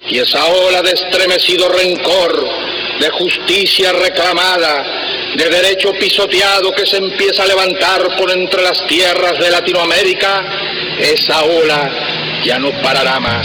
Y esa ola de estremecido rencor, de justicia reclamada, de derecho pisoteado que se empieza a levantar por entre las tierras de Latinoamérica, esa ola ya no parará más.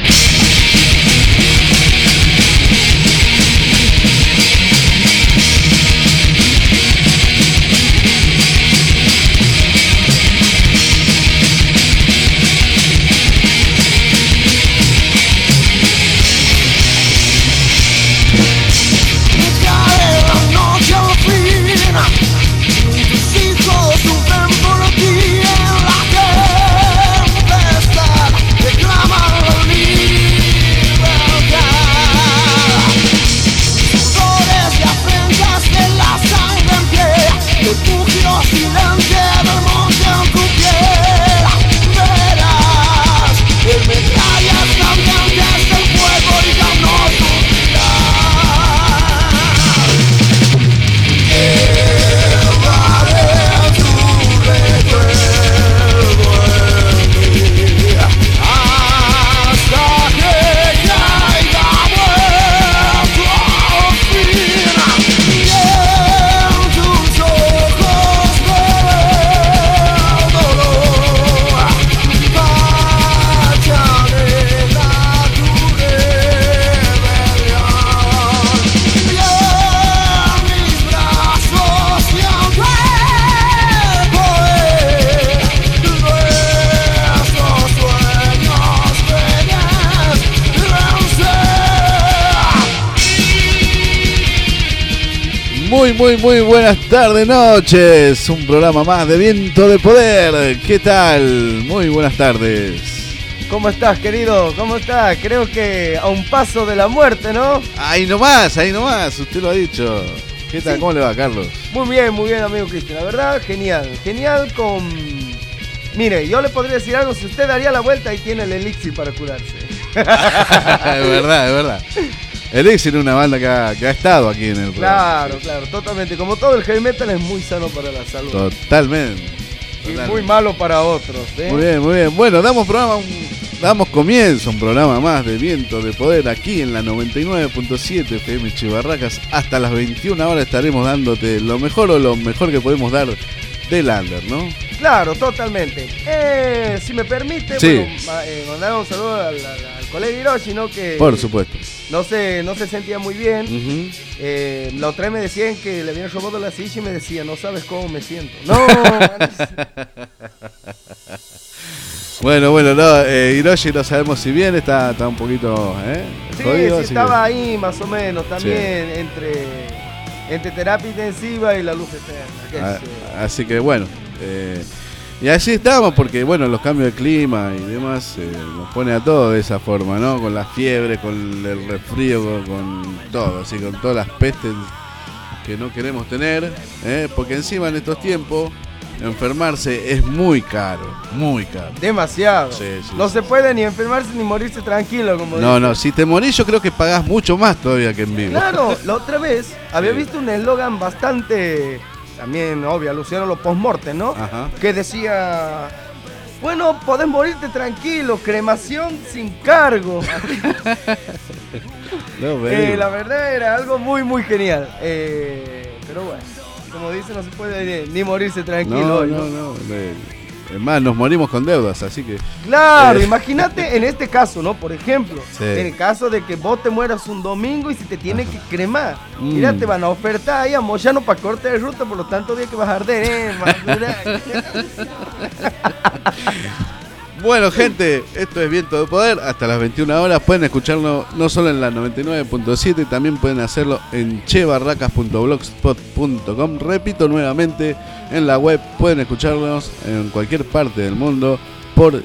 Muy buenas tardes, noches. Un programa más de Viento de Poder. ¿Qué tal? Muy buenas tardes. ¿Cómo estás, querido? ¿Cómo estás? Creo que a un paso de la muerte, ¿no? Ahí nomás, usted lo ha dicho. ¿Qué tal? Sí. ¿Cómo le va, Carlos? Muy bien, amigo Cristian. La verdad, genial con... Mire, yo le podría decir algo, si usted daría la vuelta y tiene el elixir para curarse. Es verdad. Elixir es una banda que ha estado aquí en el programa. Claro, totalmente. Como todo el heavy metal es muy sano para la salud. Totalmente. Y muy malo para otros, ¿eh? Muy bien. Bueno, damos comienzo a un programa más de Viento de Poder aquí en la 99.7 FM Chivarracas. Hasta las 21 horas estaremos dándote lo mejor que podemos dar del under, ¿no? Claro, totalmente. Si me permite, sí. Mandar un saludo al colega Hiroshi, ¿no? Que por supuesto. No se sentía muy bien. Uh-huh. La otra vez me decían que le habían robado la silla y me decía, no sabes cómo me siento. No. Bueno, no, Hiroshi no sabemos si bien está un poquito jodido. Sí, estaba ahí más o menos también, sí. entre terapia intensiva y la luz eterna. Así que bueno, y así estamos porque bueno, los cambios de clima y demás nos pone a todos de esa forma, ¿no? Con la fiebre, con el resfrío, con todo, así con todas las pestes que no queremos tener, porque encima en estos tiempos enfermarse es muy caro. Demasiado. Sí. No se puede ni enfermarse ni morirse tranquilo, como No, si te morís yo creo que pagás mucho más todavía que en vivo. Claro, la otra vez había visto un eslogan bastante, también obvio, alusión a los post-mortem, ¿no? Ajá. Que decía, bueno, podés morirte tranquilo, cremación sin cargo. La verdad era algo muy genial. Pero bueno, como dice, no se puede ni morirse tranquilo. No. Es más, nos morimos con deudas, así que... Claro, imagínate en este caso, ¿no? Por ejemplo, sí. En el caso de que vos te mueras un domingo y si te tienen que cremar, mira, te van a ofertar ahí a Moyano para corte de ruta, por lo tanto días que vas a arder, Bueno, gente, esto es Viento de Poder. Hasta las 21 horas pueden escucharlo no solo en la 99.7, también pueden hacerlo en chebarracas.blogspot.com. Repito nuevamente, en la web pueden escucharnos en cualquier parte del mundo por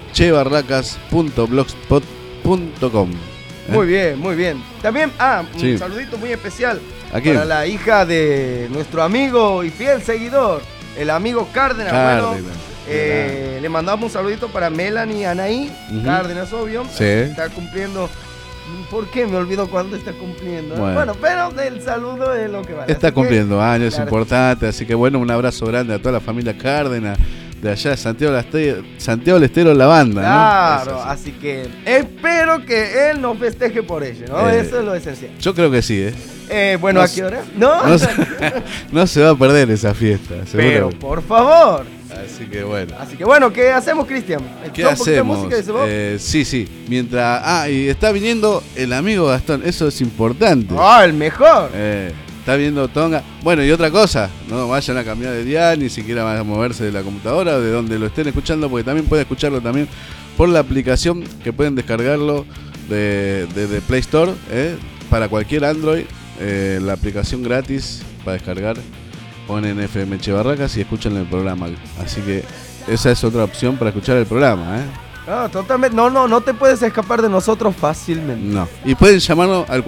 chebarracas.blogspot.com. Muy bien. También, un saludito muy especial para la hija de nuestro amigo y fiel seguidor, el amigo Cárdenas. Le mandamos un saludito para Melanie Anaí Cárdenas, obvio. Sí. Está cumpliendo. ¿Por qué me olvido cuándo está cumpliendo? Bueno, pero el saludo es lo que vale. Está cumpliendo años, claro, importantes. Así que bueno, un abrazo grande a toda la familia Cárdenas. de allá de Santiago del Estero, la banda, claro, ¿no? Así que espero que él nos festeje por ello, ¿no? Eso es lo esencial. Yo creo que sí, bueno, ¿a qué hora? No se va a perder esa fiesta, pero por favor. Así que bueno, ¿qué hacemos, Cristian? ¿Qué hacemos? Sí. Mientras. Y está viniendo el amigo Gastón, eso es importante. El mejor. Está viendo Tonga. Bueno, y otra cosa, no vayan a cambiar de dial, ni siquiera van a moverse de la computadora o de donde lo estén escuchando, porque también pueden escucharlo también por la aplicación que pueden descargarlo de Play Store, para cualquier Android, la aplicación gratis para descargar. Ponen FM Echevarracas y escuchan el programa. Así que esa es otra opción para escuchar el programa, totalmente. No te puedes escapar de nosotros fácilmente. No. Y pueden llamarnos al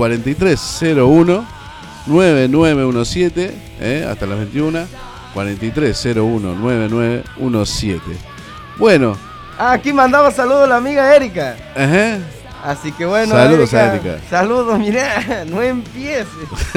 4301-9917, hasta las 21. 4301-9917. Bueno. Aquí mandaba saludos la amiga Erika. Ajá. Así que bueno. Saludos a Erika. Saludos, mirá, no empieces.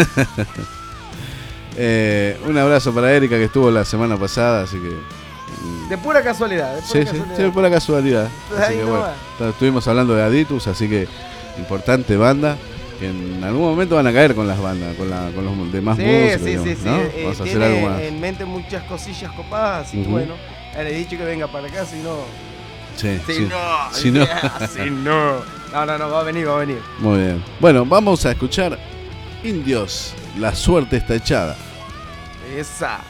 Un abrazo para Erika, que estuvo la semana pasada, así que... De pura casualidad. Sí, de pura casualidad. Así que bueno, estuvimos hablando de Aditus, así que importante banda, que en algún momento van a caer con las bandas, con los demás músicos. Sí. ¿no? Vamos a hacer algo más. En mente muchas cosillas copadas, así que bueno, le he dicho que venga para acá, si no... No, va a venir. Muy bien. Bueno, vamos a escuchar Indios, La Suerte Está Echada. Esa.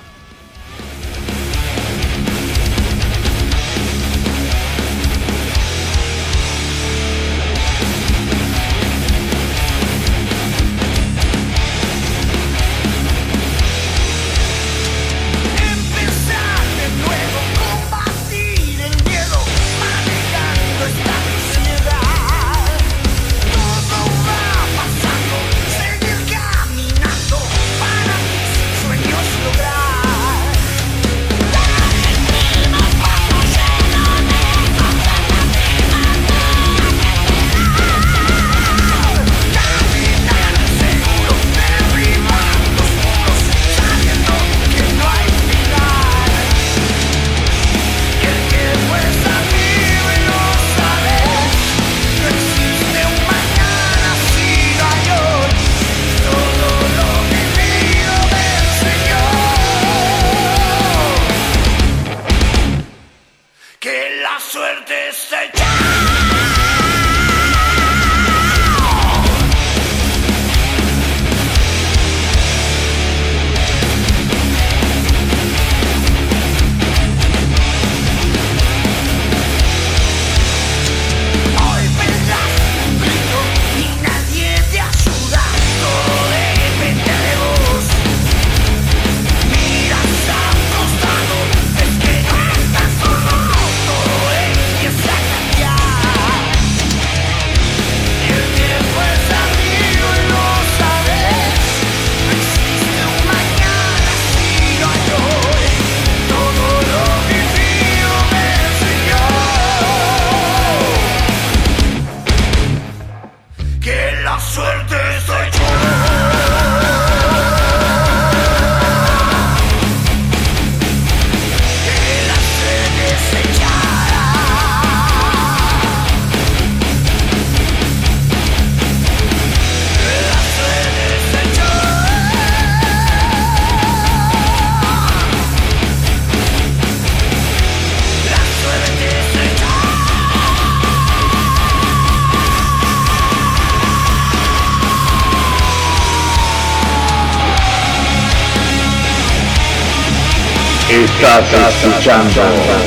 Estás escuchando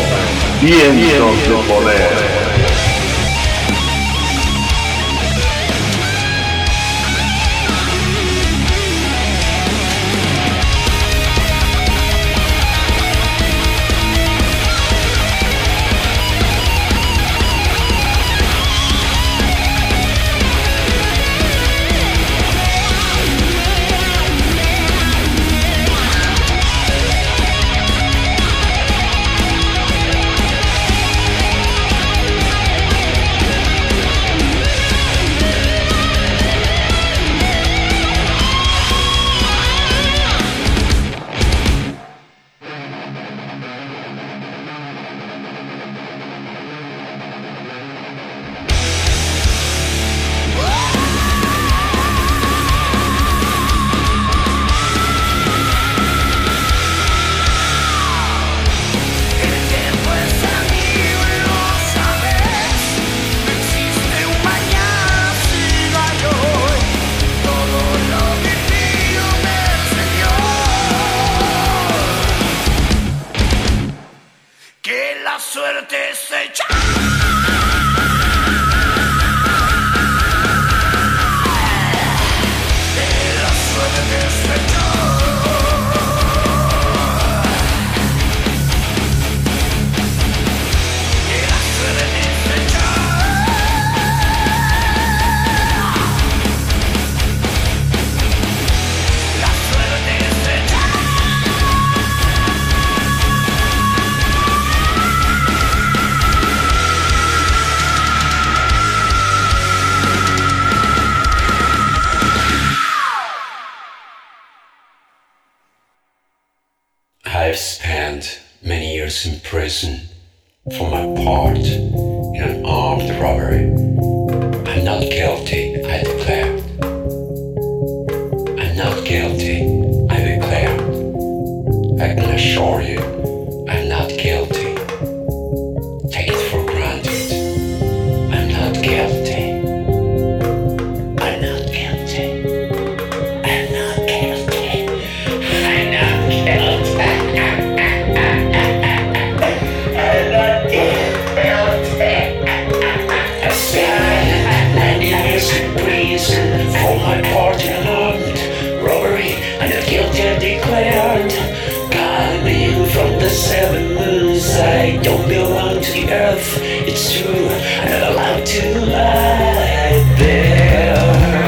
Vientos de Poder. I've spent many years in prison for my part in an armed robbery. I'm not guilty, I declare. I'm not guilty, I declare. I can assure you, I'm not guilty. Take it for granted. I'm not guilty. I'm not guilty. I'm not guilty. I'm not guilty. I'm not guilty. I spent 9 years in prison for my part in armed robbery. I'm not guilty, I declared. Coming from the 7 moons, I don't belong to the earth. It's true, I'm not allowed to lie there.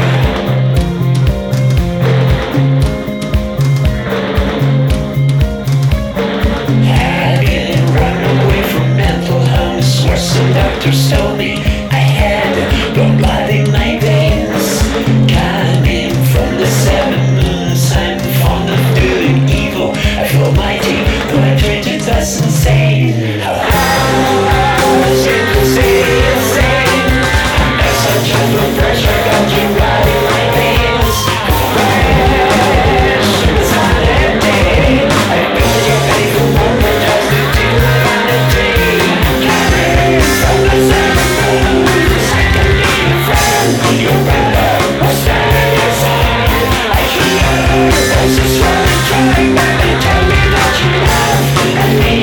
I've been running away from mental homes where some doctors told me I had blood blood in my veins. Coming from the 7 moons, I'm fond of doing evil. I feel mighty, though I treat it as insane. How is it to say insane? There's such a low pressure, got you right in my veins. Crash inside a day. I bet you pay for more than just to do vanity. Coming from the 7 moons, I can be your friend. Your brother was standing inside. I hear voices running, trying back and tell me that you love and me.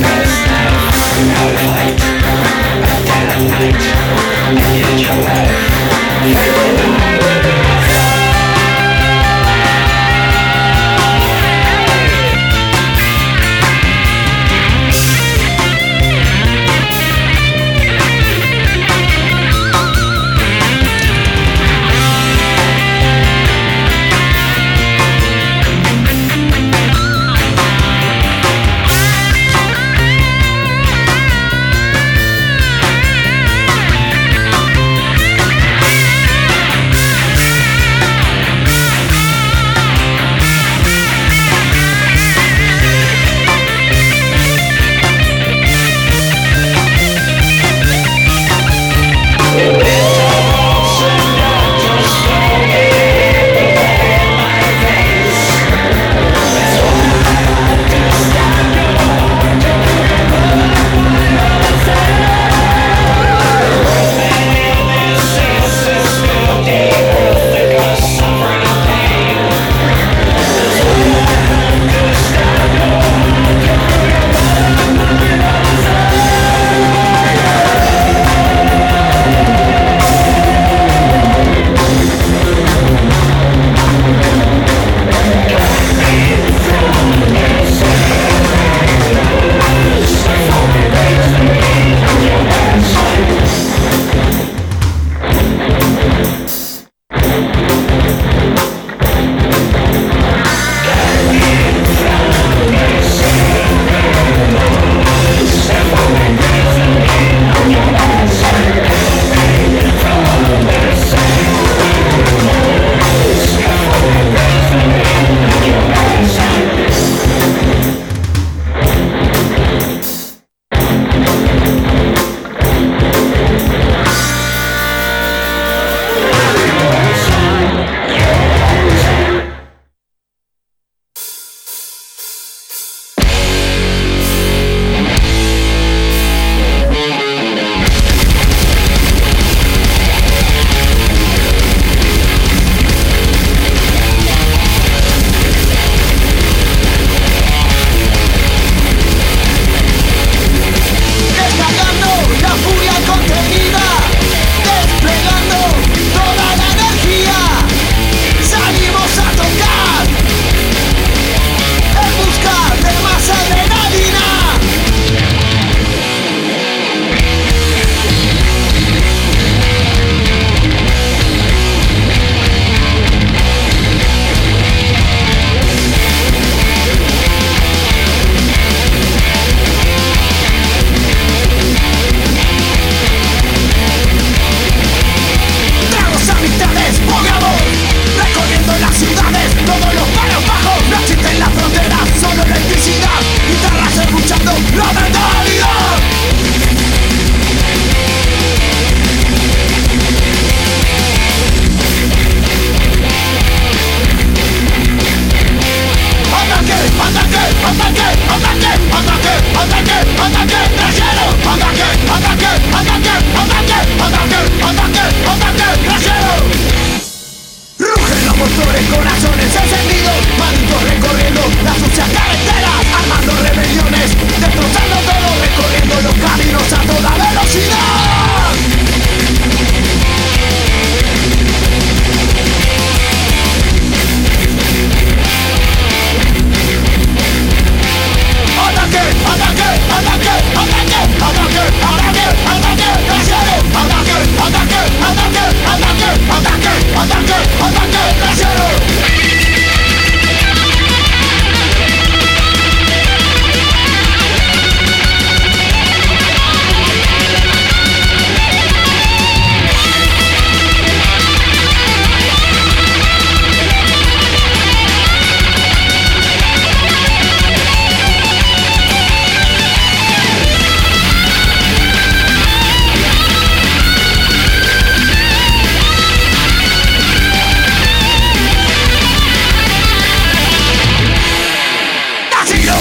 Night, and yet your life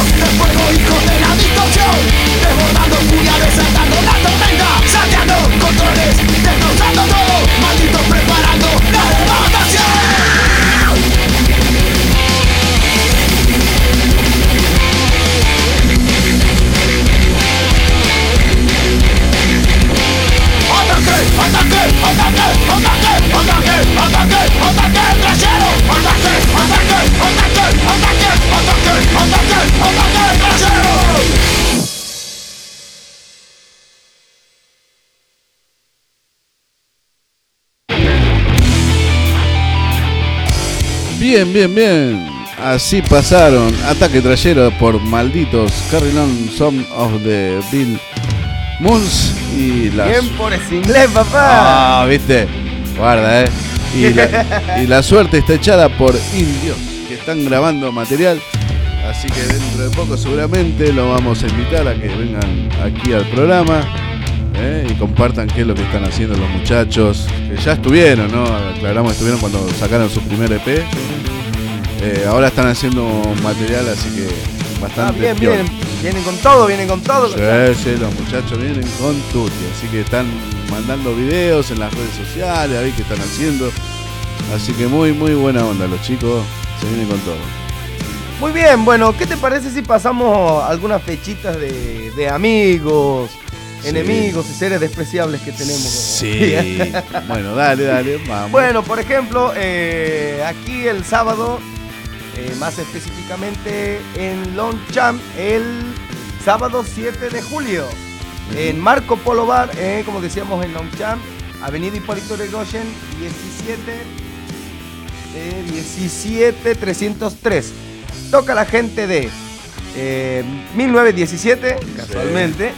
de fuego, hijo de la distorsión, desbordando furia, desatando la tormenta, saqueando controles, destrozando todo, malditos preparando la devastación. Bien. Así pasaron Ataque Trayero por Malditos, Carry On, Song of the Bill Moons y las... Bien por ese inglés, papá. Viste, guarda, y la suerte está echada por Indios, que están grabando material. Así que dentro de poco seguramente lo vamos a invitar a que vengan aquí al programa y compartan qué es lo que están haciendo los muchachos, que ya estuvieron, ¿no? Aclaramos, estuvieron cuando sacaron su primer EP. Ahora están haciendo material, así que bastante bien. Vienen con todo. Sí, los muchachos vienen con tutti, así que están mandando videos en las redes sociales, a ver qué están haciendo. Así que muy buena onda, los chicos se vienen con todo. Muy bien, bueno, ¿qué te parece si pasamos algunas fechitas de amigos, enemigos y seres despreciables que tenemos? Sí, bueno, dale, vamos. Bueno, por ejemplo, aquí el sábado, más específicamente en Longchamp, el sábado 7 de julio, en Marco Polo Bar, como decíamos en Longchamp, Avenida Hipólito Yrigoyen, 17303. Toca la gente de 1917, casualmente.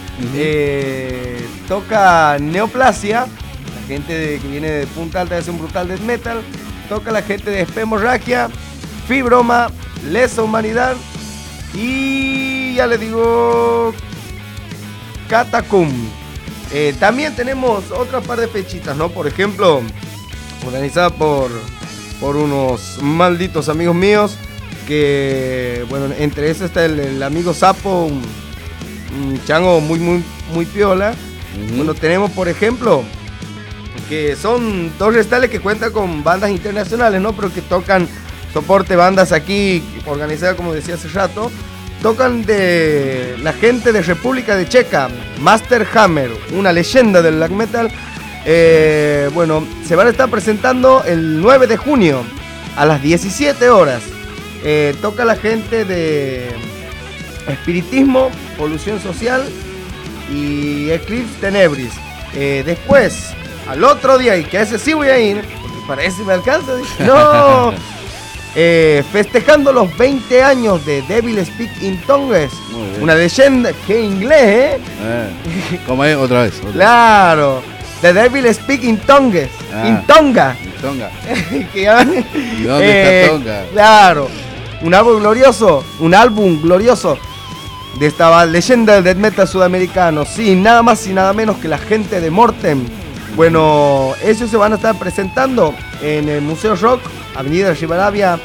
Toca Neoplasia, la gente que viene de Punta Alta, hace un brutal death metal. Toca la gente de Spemorragia, Fibroma, Lesa Humanidad y ya le digo Catacum. También tenemos otra par de fechitas, ¿no? Por ejemplo, organizada por unos malditos amigos míos, que bueno, entre esos está el amigo Sapo, un chango muy piola. Bueno, tenemos por ejemplo que son dos recitales que cuentan con bandas internacionales, ¿no? Pero que tocan soporte bandas aquí organizadas, como decía hace rato. Tocan de la gente de República de Checa, Master Hammer, una leyenda del black metal. Bueno, se van a estar presentando el 9 de junio a las 17 horas. Toca la gente de Espiritismo, Polución Social y Eclipse Tenebris. Después, al otro día, y que a ese sí voy a ir, porque para ese me alcanza, no. Festejando los 20 años de Devil Speak in Tongues, una leyenda que inglés, ¿Cómo es? Otra vez. Claro, The Devil Speak in Tongues, in Tonga. ¿Y dónde está Tonga? Claro, un álbum glorioso de esta leyenda del death metal sudamericano, sí, nada más y nada menos que la gente de Mortem. Bueno, ellos se van a estar presentando en el Museo Rock, Avenida Rivadavia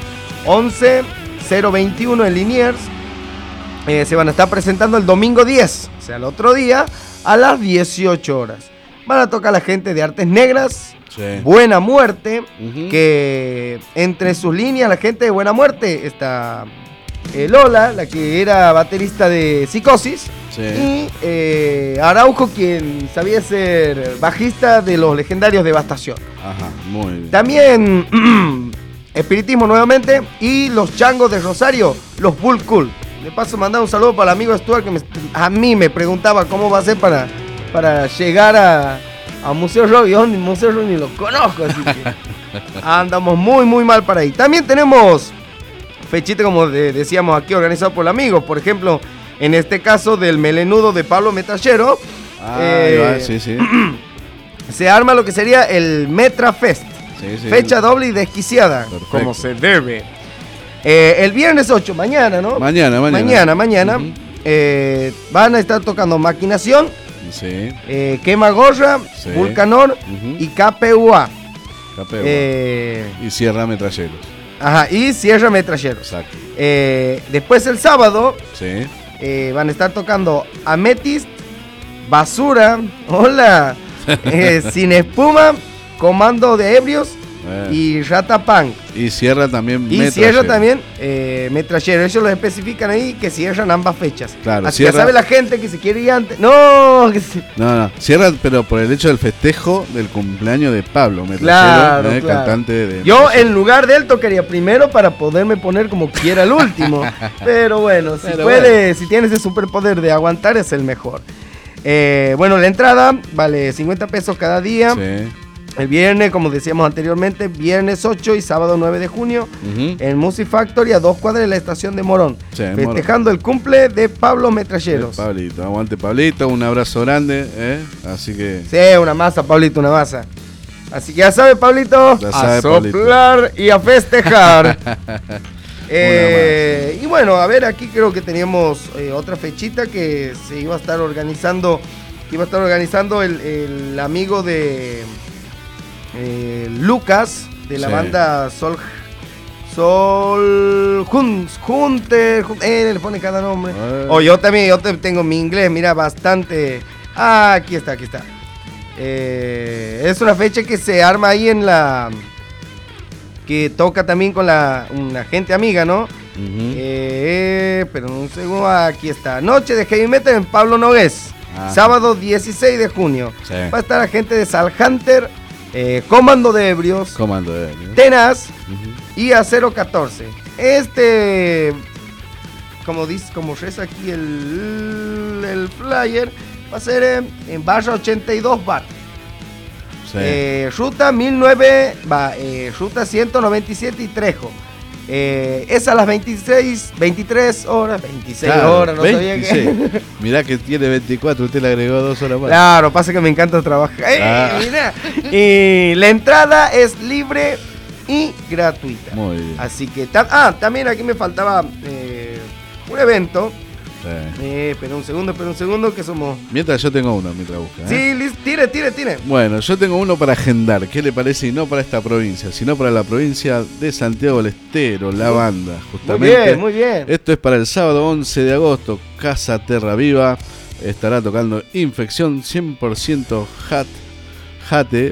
11021 en Liniers. Se van a estar presentando el domingo 10, o sea, el otro día, a las 18 horas. Van a tocar la gente de Artes Negras, Buena Muerte, que entre sus líneas, la gente de Buena Muerte está Lola, la que era baterista de Psicosis, y Araujo, quien sabía ser bajista de los legendarios Devastación. Ajá, muy bien. También Espiritismo nuevamente, y los changos de Rosario, los Bull Cool. De paso, mandar un saludo para el amigo Stuart, que a mí me preguntaba cómo va a ser para llegar a Museo Rock. Yo Museo Rock ni lo conozco, así que andamos muy mal para ahí. También tenemos fechita, como decíamos aquí, organizado por amigos. Por ejemplo, en este caso del Melenudo de Pablo Metallero, sí. se arma lo que sería el Metra Fest. Sí. Fecha doble y desquiciada. Perfecto. Como se debe. El viernes 8, mañana, ¿no? Mañana. Van a estar tocando Maquinación, Quema Gorra, Vulcanor y KPUA. Y Sierra Metralleros. Ajá, y cierra Metralleros. Exacto. Después el sábado Sí. van a estar tocando Amethyst, Basura, hola, Sin Espuma, Comando de Ebrios y Rata Punk. Y cierra también Y cierra también Metrallero. Ellos lo especifican ahí que cierran ambas fechas. Claro, así cierra... que sabe la gente que se quiere ir antes. No, que se... No, cierra, pero por el hecho del festejo del cumpleaños de Pablo Metrallero, claro. cantante de... Yo en lugar de él tocaría primero para poderme poner como quiera el último. Pero bueno, si tienes ese superpoder de aguantar es el mejor. Bueno, la entrada vale 50 pesos cada día. Sí. El viernes, como decíamos anteriormente, viernes 8 y sábado 9 de junio, en Music Factory a 2 cuadras de la estación de Morón, festejando el cumple de Pablo Metralleros. Pablito, aguante Pablito, un abrazo grande, así que... Sí, una masa, Pablito, una masa. Así que ya sabe, Pablito, a soplar y a festejar. Y bueno, a ver, aquí creo que teníamos otra fechita que se iba a estar organizando, el amigo de... Lucas de la banda Junter, le pone cada nombre. Yo tengo mi inglés, mira, bastante. Aquí está. Es una fecha que se arma ahí que toca también con una gente amiga, ¿no? Pero un segundo, aquí está. Noche de Heavy Metal en Pablo Nogués. Sábado 16 de junio. Va a estar la gente de Salhunter, Comando de Ebrios, Tenaz y Acero 14. Como reza aquí el flyer, va a ser en Barra 82 Bar. Ruta 197 y Trejo. Es a las 23 horas, claro, no 26. Sabía que... Mirá que tiene 24, usted le agregó 2 horas más. Claro, pasa que me encanta trabajar. Mirá. Y la entrada es libre y gratuita. Muy bien. Así que, también aquí me faltaba un evento. Pero un segundo que somos... Mientras yo tengo uno, mientras busca. Sí, tire. Bueno, yo tengo uno para agendar. ¿Qué le parece? Y no para esta provincia, sino para la provincia de Santiago del Estero, la banda, justamente. Muy bien. Esto es para el sábado 11 de agosto. Casa Terra Viva estará tocando Infección 100% Hate,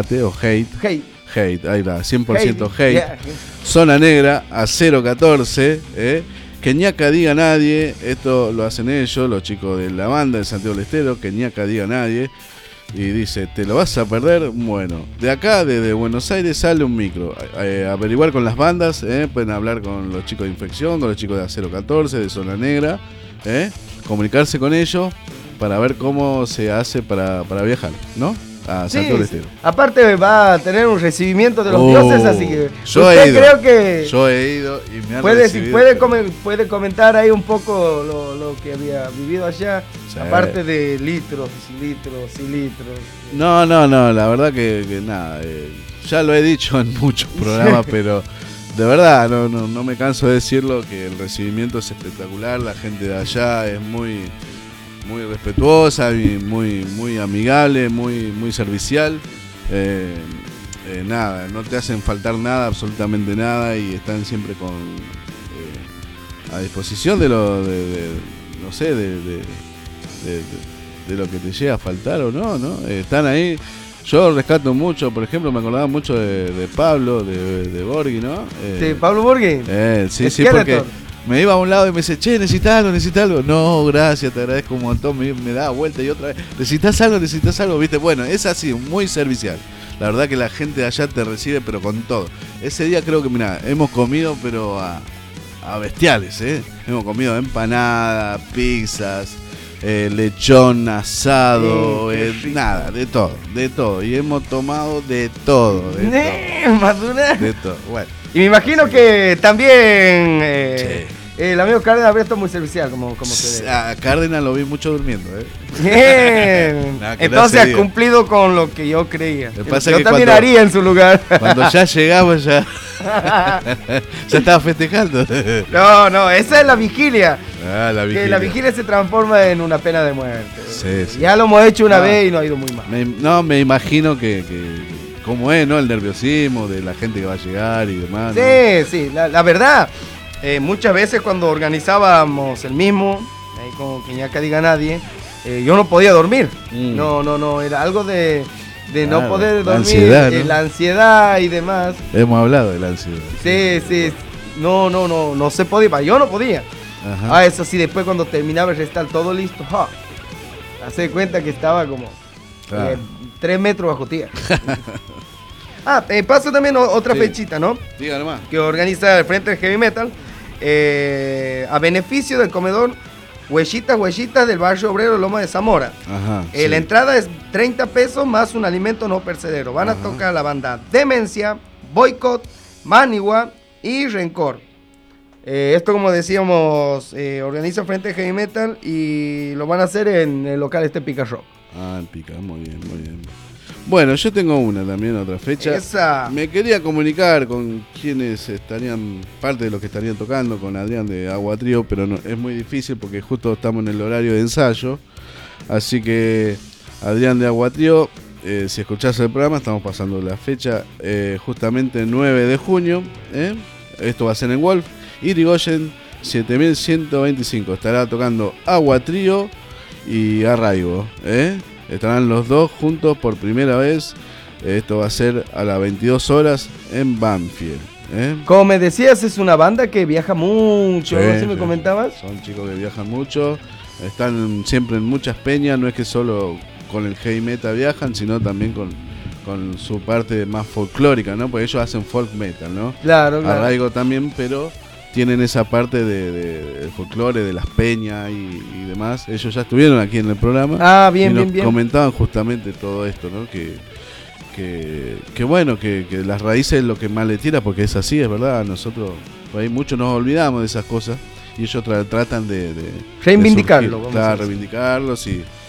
ahí va, 100% Hate. Yeah. Zona Negra, Acero 14, Que ñaca diga nadie, esto lo hacen ellos, los chicos de la banda de Santiago del Estero, que ñaca diga nadie, y dice, ¿te lo vas a perder? Bueno, de acá, desde Buenos Aires, sale un micro, averiguar con las bandas, pueden hablar con los chicos de Infección, con los chicos de Acero 14, de Zona Negra, comunicarse con ellos para ver cómo se hace para viajar, ¿no? A Santiago del Estero. Aparte va a tener un recibimiento de los dioses, así que yo he ido y me han recibido. Puede comentar ahí un poco lo que había vivido allá, aparte de litros y litros. No, la verdad que nada, ya lo he dicho en muchos programas, pero de verdad no me canso de decirlo, que el recibimiento es espectacular, la gente de allá es muy respetuosa y muy amigable, muy servicial. Nada, no te hacen faltar nada, absolutamente nada, y están siempre a disposición de lo que te llega a faltar o no. Están ahí. Yo rescato mucho, por ejemplo, me acordaba mucho de Pablo, de Borghi, ¿no? ¿De Pablo Borghi? Sí, porque me iba a un lado y me dice, che, necesitas algo. No, gracias, te agradezco un montón. Me daba vuelta y otra vez, necesitas algo, ¿viste? Bueno, es así, muy servicial. La verdad que la gente de allá te recibe, pero con todo. Ese día creo que, mirá, hemos comido, pero a bestiales, Hemos comido empanadas, pizzas, lechón, asado, nada, de todo. Y hemos tomado de todo. De todo, bueno. Y me imagino que también el amigo Cárdenas habría estado muy servicial, como se ve. A Cárdenas lo vi mucho durmiendo, Bien. Entonces ha cumplido con lo que yo creía. Yo también haría en su lugar. Cuando ya llegamos, ya estaba festejando. No, esa es la vigilia. La vigilia. Que la vigilia se transforma en una pena de muerte. Sí. Ya lo hemos hecho una vez y no ha ido muy mal. Me imagino que cómo es, ¿no? El nerviosismo de la gente que va a llegar y demás. Sí, ¿no? Sí, la verdad, muchas veces cuando organizábamos el mismo, ahí con que ya que diga nadie, yo no podía dormir. No, era algo de no poder dormir, ansiedad, ¿no? La ansiedad y demás. Hemos hablado de la ansiedad. Sí, no se podía, yo no podía. Ajá. Eso sí, después cuando terminaba el recital todo listo, hace cuenta que estaba como 3 metros bajo tierra. Paso también otra fechita, ¿no? Diga nomás. Que organiza el Frente del Heavy Metal a beneficio del comedor Huellitas del barrio obrero Loma de Zamora. Ajá, la entrada es 30 pesos más un alimento no perecedero. Van a tocar la banda Demencia, Boicot, Manigua y Rencor. Esto, como decíamos, organiza Frente Heavy Metal y lo van a hacer en el local Pica Rock. En Pica, muy bien. Bueno, yo tengo otra fecha. Esa. Me quería comunicar con quienes estarían, parte de los que estarían tocando, con Adrián de Agua Trío, pero no, es muy difícil porque justo estamos en el horario de ensayo. Así que, Adrián de Agua Trío, si escuchás el programa, estamos pasando la fecha, justamente 9 de junio. Esto va a ser en Wolf. Irigoyen 7125. Estará tocando Agua Trío y Arraigo. Estarán los dos juntos por primera vez. Esto va a ser a las 22 horas en Banfield. Como me decías, es una banda que viaja mucho. Sí, ¿Sí me comentabas? Son chicos que viajan mucho. Están siempre en muchas peñas. No es que solo con el heavy metal viajan, sino también con su parte más folclórica, ¿no? Porque ellos hacen folk metal, ¿no? Claro. Arraigo también, pero tienen esa parte de folclore, de las peñas y demás. Ellos ya estuvieron aquí en el programa. Bien. Comentaban justamente todo esto, ¿no? Que bueno, que las raíces es lo que más le tira, porque es así, es verdad. Nosotros, por ahí muchos nos olvidamos de esas cosas y ellos tratan de reivindicarlo. Reivindicarlos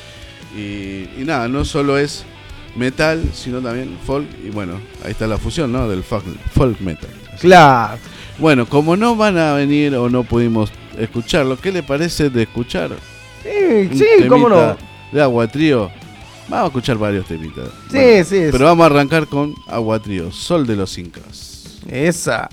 y nada, no solo es metal, sino también folk. Y bueno, ahí está la fusión, ¿no? Del folk metal. Así. Claro. Bueno, como no van a venir o no pudimos escucharlo, ¿qué le parece de escuchar? Sí, cómo no. De Agua Trío. Vamos a escuchar varios temitas. Sí. Pero vamos a arrancar con Agua Trío, Sol de los Incas. Esa.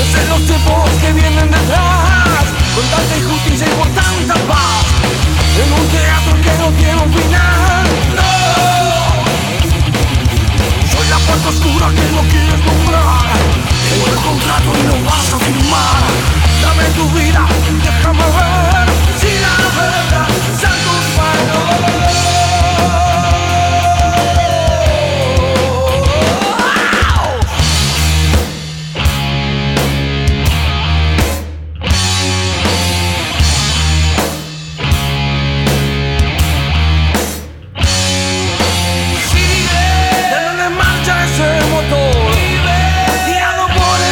sé los tiempos que vienen detrás, con tanta injusticia y por tanta paz, en un teatro que no tiene un final. No, soy la puerta oscura que no quieres nombrar. Tengo el contrato y lo vas a firmar. Dame tu vida, déjame ver si la verdad está en tus manos. Ese motor, guiado por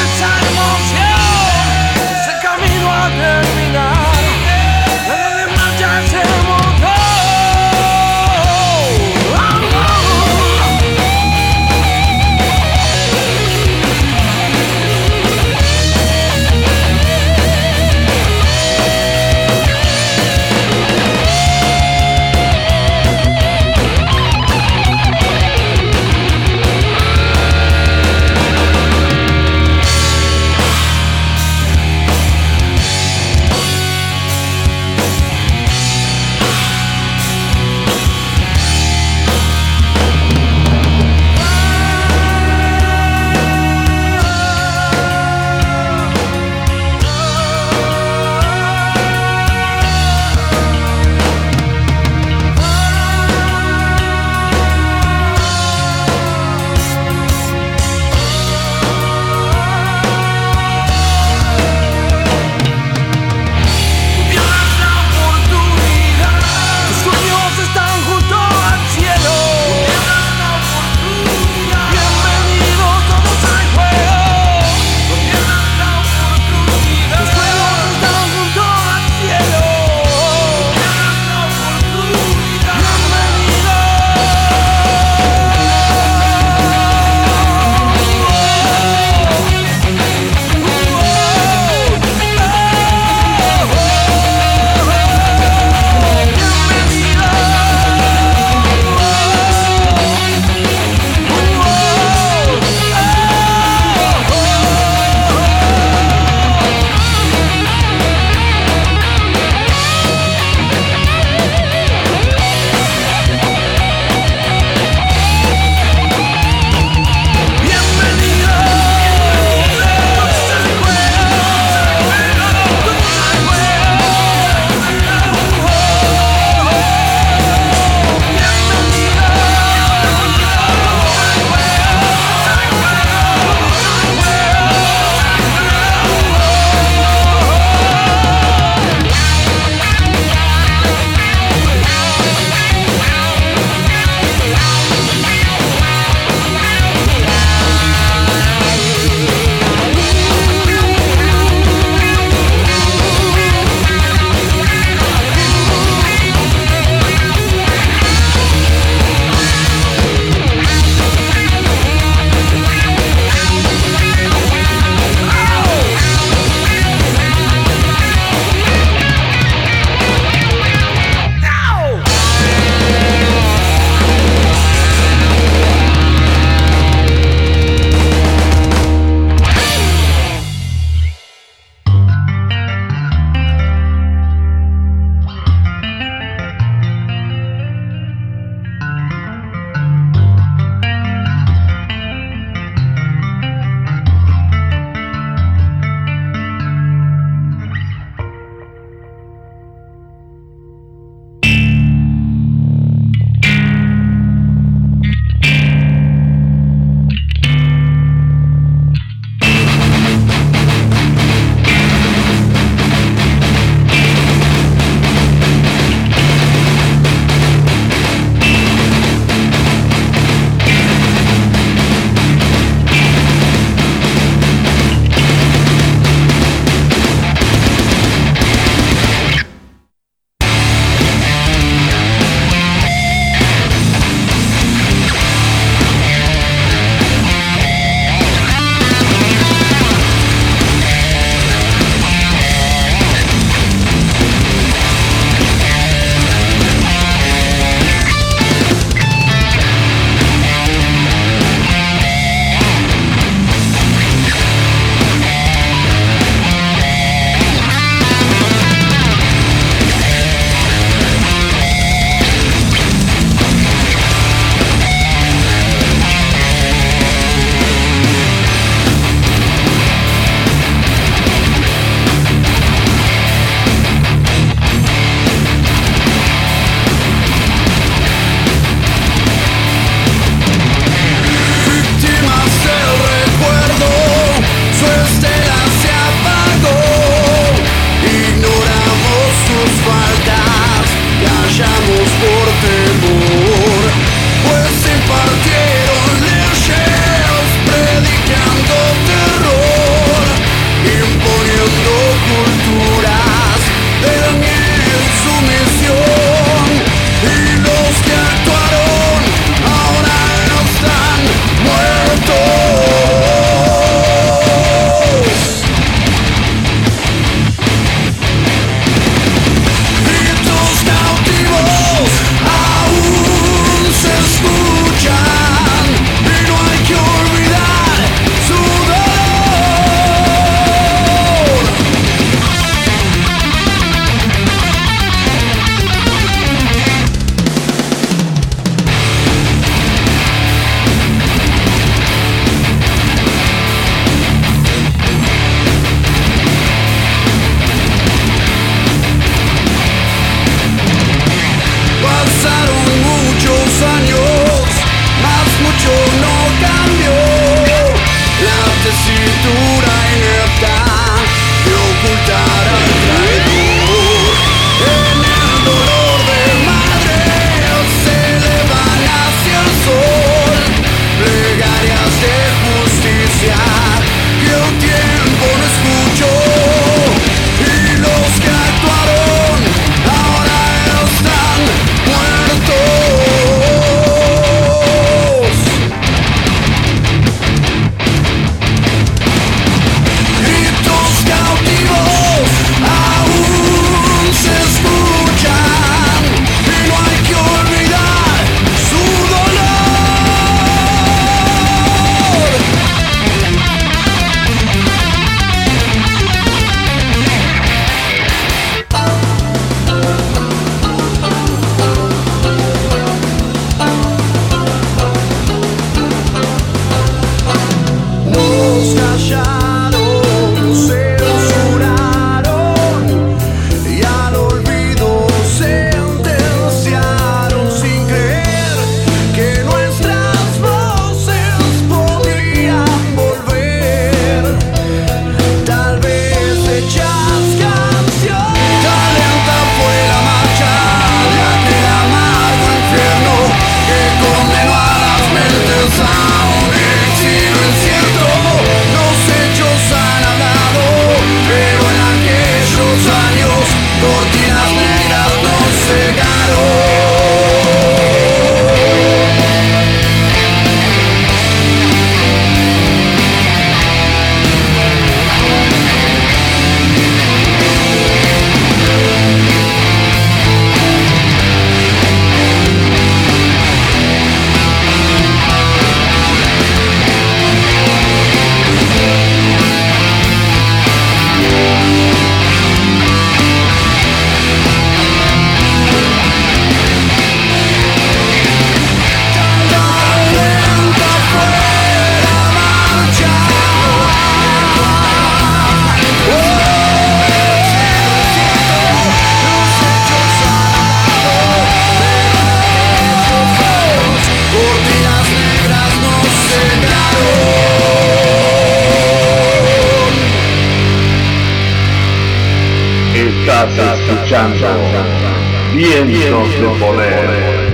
Estás escuchando Vientos de Poder.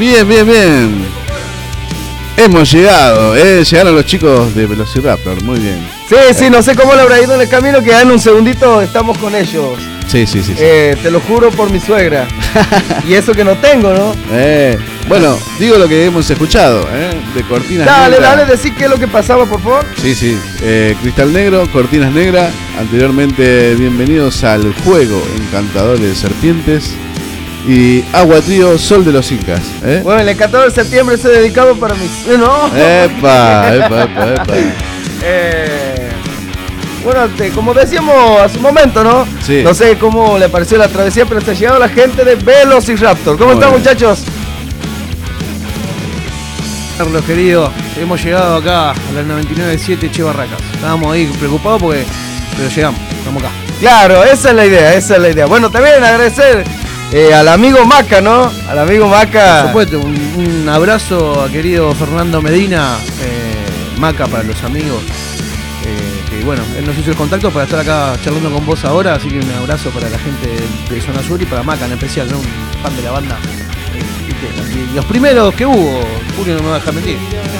Bien. Hemos llegado, llegaron los chicos de Velociraptor, muy bien. Sí, no sé cómo le habrá ido en el camino, que ya en un segundito estamos con ellos. Sí. Te lo juro por mi suegra. Y eso que no tengo, ¿no? Bueno, digo lo que hemos escuchado, de Cortinas Negras. Dale, decí qué es lo que pasaba, por favor. Sí. Cristal Negro, Cortinas Negras. Anteriormente, bienvenidos al juego Encantadores de Serpientes. Y Agua Trío, Sol de los Incas. Bueno, el Encantador de Septiembre se dedicado para mis... ¿No? Epa. Bueno, como decíamos hace un momento, ¿no? Sí. No sé cómo le pareció la travesía, pero se ha llegado la gente de Velociraptor. ¿Cómo están, muchachos? Carlos querido, hemos llegado acá a la 99.7 Che Barracas. Estábamos ahí preocupados pero llegamos, estamos acá. Claro, esa es la idea. Bueno, también agradecer al amigo Maca, ¿no? Al amigo Maca. Por supuesto, un abrazo a querido Fernando Medina, Maca para los amigos. Que bueno, él nos hizo el contacto para estar acá charlando con vos ahora, así que un abrazo para la gente de Zona Sur y para Maca en especial, ¿no? Un fan de la banda. Y los primeros que hubo, Julio no me va a dejar mentir.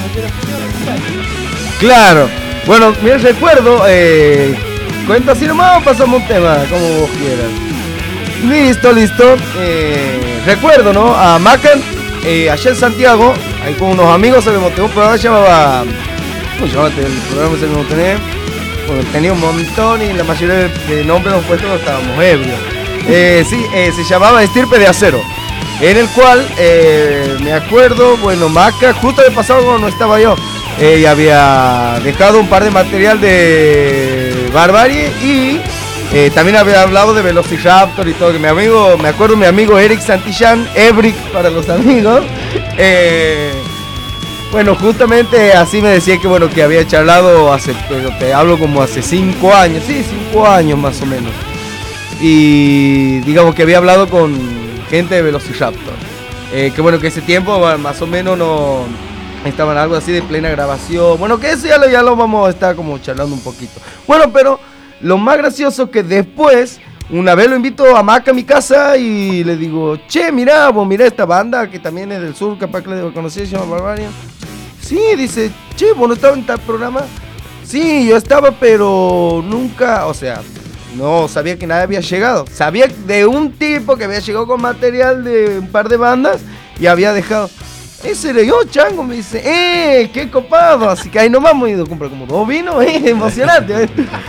Claro. Bueno, mira, recuerdo, cuenta así nomás o pasamos un tema, como vos quieras. Listo. Recuerdo, ¿no? A Maca, allá en Santiago, ahí con unos amigos se le montó un programa que se llamaba... ¿Cómo se llamaba el programa que se le montó? Bueno, tenía un montón y la mayoría de nombres los puestos no estábamos ebrios. Se llamaba Estirpe de Acero. En el cual, me acuerdo, bueno, Maca, justo de pasado cuando no estaba yo, y había dejado un par de material de Barbarie y también había hablado de Velociraptor y todo, que me acuerdo mi amigo Eric Santillán, Ebrick para los amigos, bueno, justamente así me decía que bueno, que había charlado pero te hablo como hace 5 años, 5 años más o menos, y digamos que había hablado con gente de Velociraptor, que bueno, que ese tiempo más o menos no estaban algo así de plena grabación, bueno, que eso ya lo vamos a estar como charlando un poquito, bueno, pero lo más gracioso que después, una vez lo invito a Maca a mi casa y le digo, che, mira esta banda que también es del sur, capaz que le conocí, se llama Barbarian. Sí, dice, che, vos no estabas en tal programa. Sí, yo estaba, pero nunca, o sea, no sabía que nadie había llegado. Sabía de un tipo que había llegado con material de un par de bandas y había dejado. Ese era yo, chango, me dice, qué copado. Así que ahí nomás hemos ido a comprar como 2 vinos, emocionante.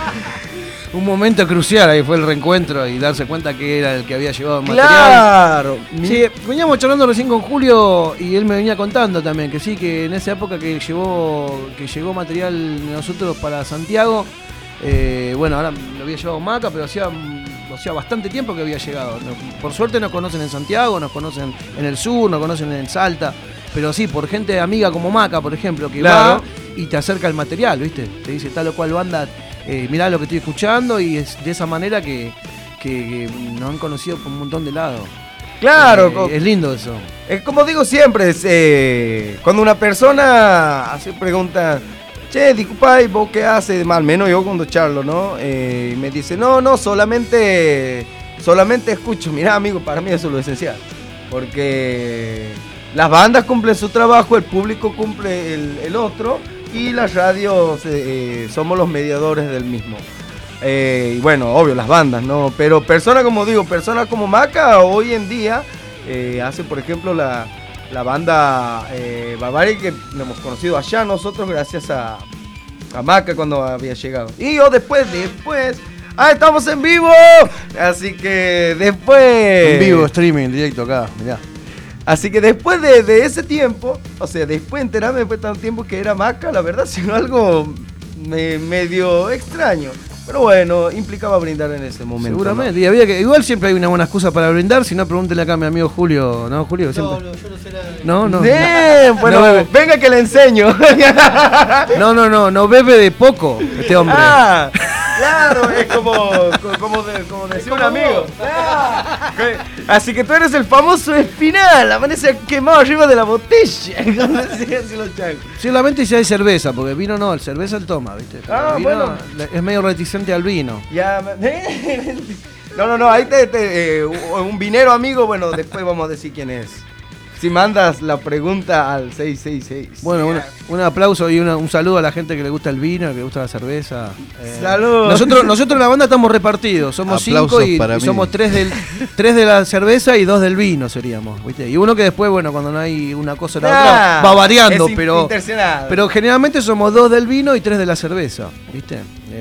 Un momento crucial, ahí fue el reencuentro y darse cuenta que era el que había llevado el material. Claro. Sí, veníamos charlando recién con Julio y él me venía contando también que sí, que en esa época que llegó material de nosotros para Santiago, bueno, ahora lo había llevado Maca, pero hacía bastante tiempo que había llegado. Por suerte nos conocen en Santiago, nos conocen en el sur, nos conocen en Salta, pero sí, por gente amiga como Maca, por ejemplo, que va y te acerca el material, ¿viste? Te dice tal o cual banda, mirá lo que estoy escuchando, y es de esa manera que nos han conocido por un montón de lados. Claro, es lindo eso. Como digo siempre, cuando una persona hace pregunta, che, disculpa, ¿y vos qué haces? Al menos yo cuando charlo, ¿no? Me dice, no, solamente escucho. Mirá, amigo, para mí eso es lo esencial. Porque las bandas cumplen su trabajo, el público cumple el otro, y las radios somos los mediadores del mismo. Y bueno, obvio, las bandas, ¿no? Pero personas como Maca hoy en día hacen, por ejemplo, la banda Barbarie, que lo hemos conocido allá nosotros gracias a Maca cuando había llegado. Y yo después, estamos en vivo. Así que después... En vivo, streaming, directo acá, mirá. Así que después de ese tiempo, o sea, después de enterarme después de tanto tiempo que era Maca, la verdad, sino algo medio extraño. Pero bueno, implicaba brindar en ese momento. Seguramente, ¿no? Y había que, igual siempre hay una buena excusa para brindar, si no pregúntele acá a mi amigo Julio, ¿no, Julio? Siempre... No, yo no sé nada. No. Bueno, no, venga que le enseño. No bebe de poco este hombre. Ah, claro, es como decía un amigo. Así que tú eres el famoso Espinal, amanece quemado arriba de la botella. Solamente si hay cerveza, porque vino no, el cerveza el toma, ¿viste? Ah, vino, bueno. Es medio reticente al vino. Ya, no, ahí un vinero amigo, bueno, después vamos a decir quién es. si mandas la pregunta al 666. Bueno, un aplauso y un saludo a la gente que le gusta el vino, que le gusta la cerveza. ¡Saludos! Nosotros en la banda estamos repartidos, somos Aplausos 5 y somos 3 de la cerveza y 2 del vino seríamos, ¿viste? Y uno que después, bueno, cuando no hay una cosa o la otra, va variando, pero generalmente somos 2 del vino y 3 de la cerveza, ¿viste?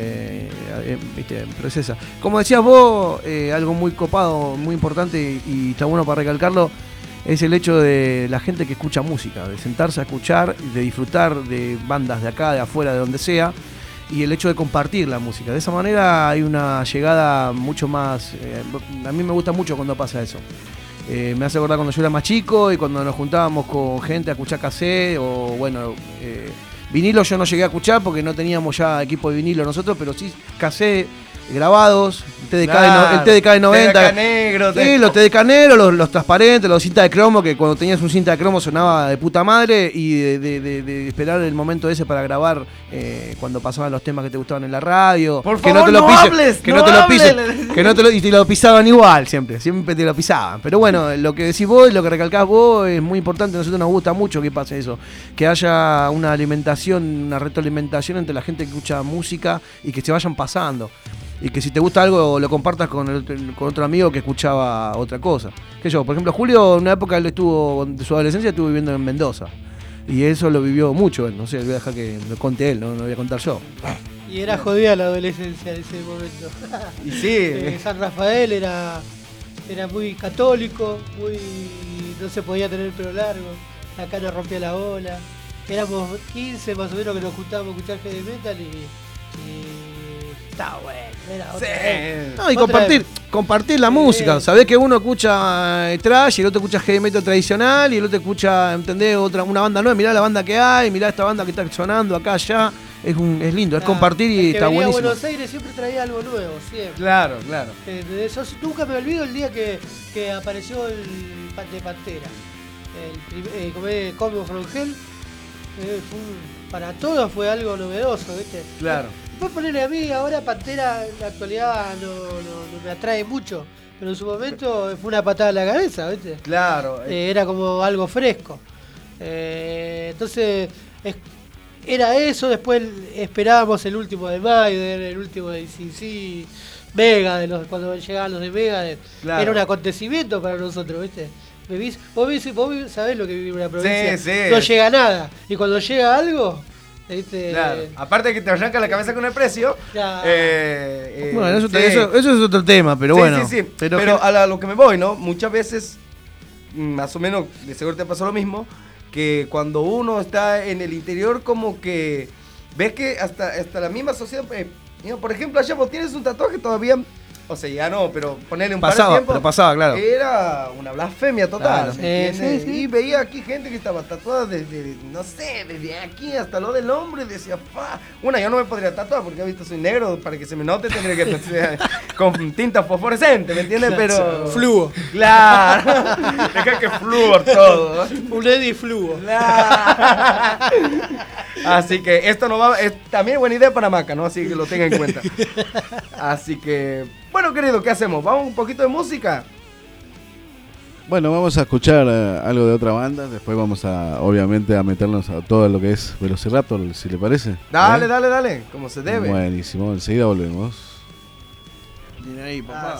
¿Viste? Pero es esa. Como decías vos, algo muy copado, muy importante y está bueno para recalcarlo, es el hecho de la gente que escucha música, de sentarse a escuchar, de disfrutar de bandas de acá, de afuera, de donde sea, y el hecho de compartir la música. De esa manera hay una llegada mucho más... a mí me gusta mucho cuando pasa eso. Me hace acordar cuando yo era más chico y cuando nos juntábamos con gente a escuchar cassette o bueno... vinilo yo no llegué a escuchar porque no teníamos ya equipo de vinilo nosotros, pero sí cassette grabados, el TDK de 90. TDK negro. Sí, los TDK negros, los transparentes, los cinta de cromo, que cuando tenías un cinta de cromo sonaba de puta madre, y de esperar el momento ese para grabar cuando pasaban los temas que te gustaban en la radio. Por favor, no hables, que no te lo pisen, y te lo pisaban igual, siempre te lo pisaban. Pero bueno, lo que decís vos y lo que recalcás vos es muy importante. A nosotros nos gusta mucho que pase eso, que haya una alimentación, una retroalimentación entre la gente que escucha música y que se vayan pasando. Y que si te gusta algo lo compartas con otro amigo que escuchaba otra cosa. Que yo, por ejemplo, Julio, en una época él de su adolescencia estuvo viviendo en Mendoza. Y eso lo vivió mucho él. No sé, voy a dejar que lo cuente él, no lo voy a contar yo. Y era jodida la adolescencia en ese momento. Y sí. San Rafael era muy católico, no se podía tener el pelo largo, la cana rompía la ola. Éramos 15 más o menos que nos juntábamos a escuchar heavy metal y está bueno, era otra vez. No, y compartir la música. Sabés que uno escucha trash y el otro escucha heavy metal tradicional y el otro escucha, ¿entendés? Una banda nueva. Mirá la banda que hay, mirá esta banda que está sonando acá, allá. Es lindo, es compartir y está buenísimo. El que venía a Buenos Aires siempre traía algo nuevo, siempre. Claro. Yo nunca me olvido el día que apareció el de Pantera. El Come From Hell. Para todos fue algo novedoso, ¿viste? Claro. Después ponerle a mí, ahora Pantera en la actualidad no me atrae mucho, pero en su momento fue una patada en la cabeza, ¿viste? Claro. Era como algo fresco. Entonces, era eso, después esperábamos el último de Maiden, el último de CC, Megadeth, cuando llegaban los de Megadeth. Claro. Era un acontecimiento para nosotros, ¿viste? Vos sabés lo que vivir en una provincia. Sí. No llega nada. Y cuando llega algo, ¿viste? Claro. Aparte de que te arranca la cabeza con el precio. Claro. Bueno, eso es otro tema, pero bueno. Sí. Pero a lo que me voy, ¿no? Muchas veces, más o menos, de seguro te pasó lo mismo, que cuando uno está en el interior, como que ves que hasta la misma sociedad. Por ejemplo, allá vos tienes un tatuaje todavía. O sea, ya no, pero ponerle un par de tiempo. Pero pasaba, claro. Era una blasfemia total. Claro. Sí. Y veía aquí gente que estaba tatuada desde aquí hasta lo del hombro y decía, yo no me podría tatuar porque ahorita soy negro, para que se me note tendría que con tinta fosforescente, ¿me entiendes? Pero... Fluo. Claro. Deja que flúor todo. Un Eddie fluo. Claro. Así que esto no va... Es también buena idea para Maca, ¿no? Así que lo tenga en cuenta. Así que... Bueno, querido, ¿qué hacemos? ¿Vamos un poquito de música? Bueno, vamos a escuchar algo de otra banda. Después vamos obviamente, a meternos a todo lo que es Velociraptor, si le parece. Dale, como se debe. Buenísimo, enseguida volvemos. Viene ahí, papá.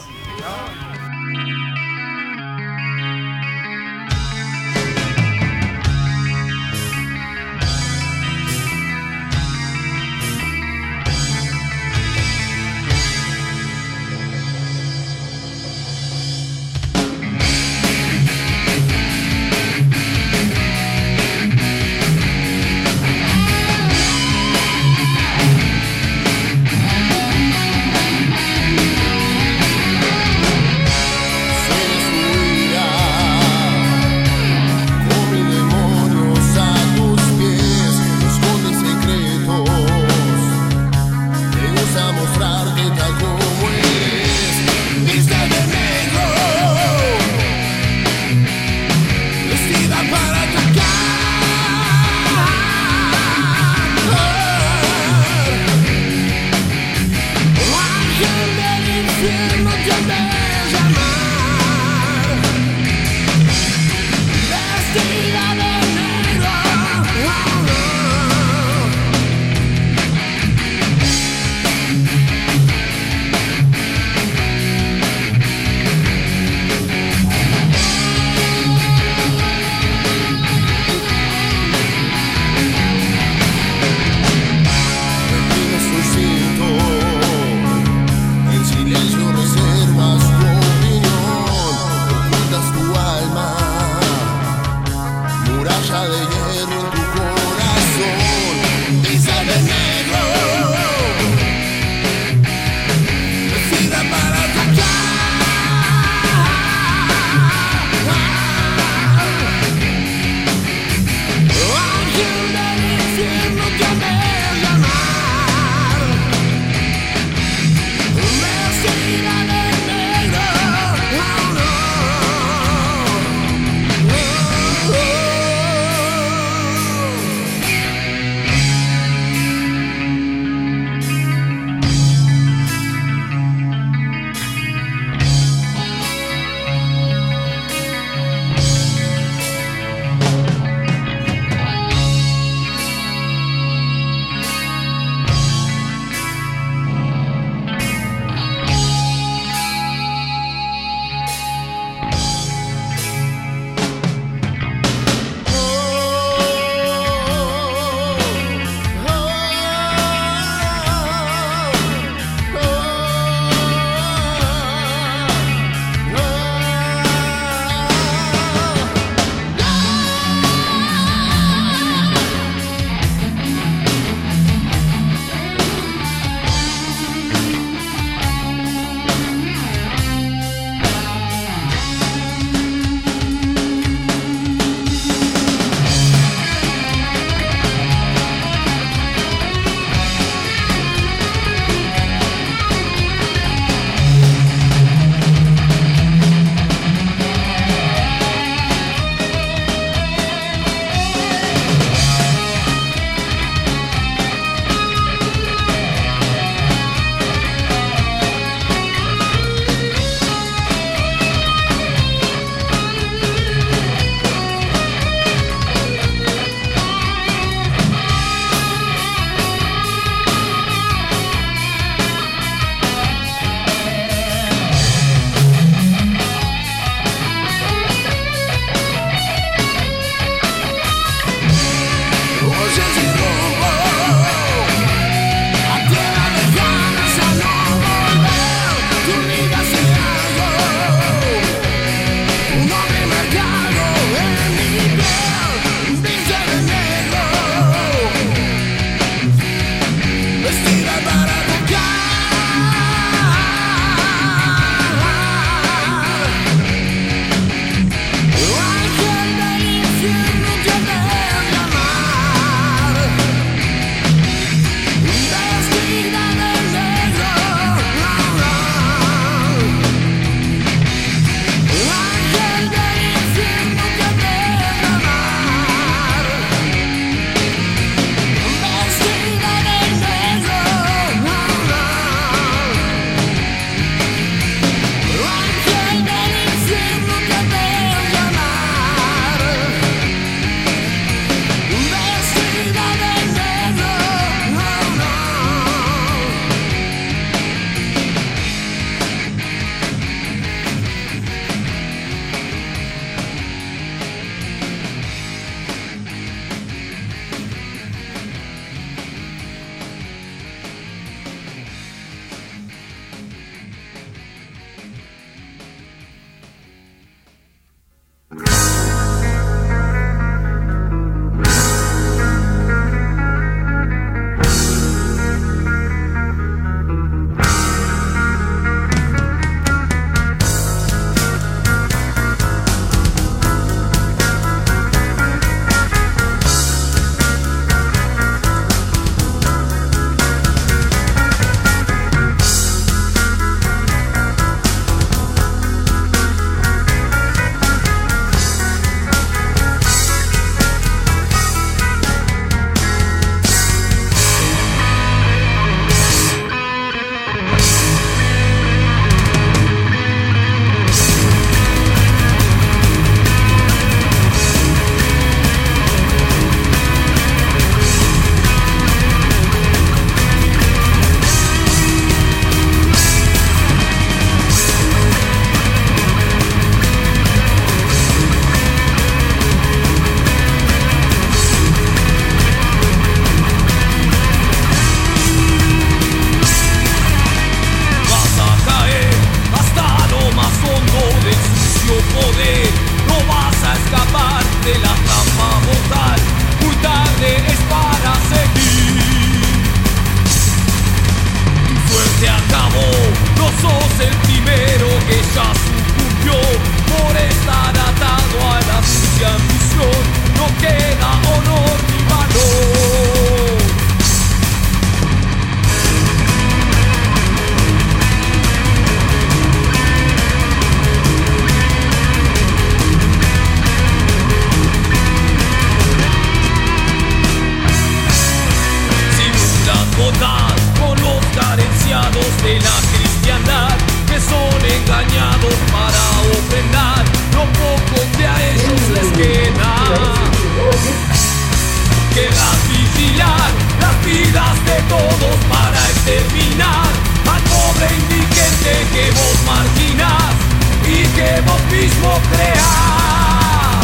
mismo crea.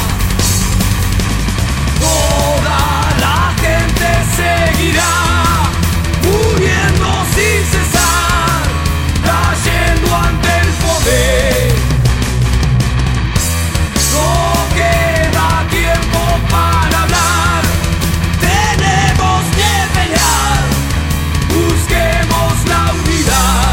Toda la gente seguirá muriendo sin cesar, cayendo ante el poder. No queda tiempo para hablar, tenemos que pelear, busquemos la unidad.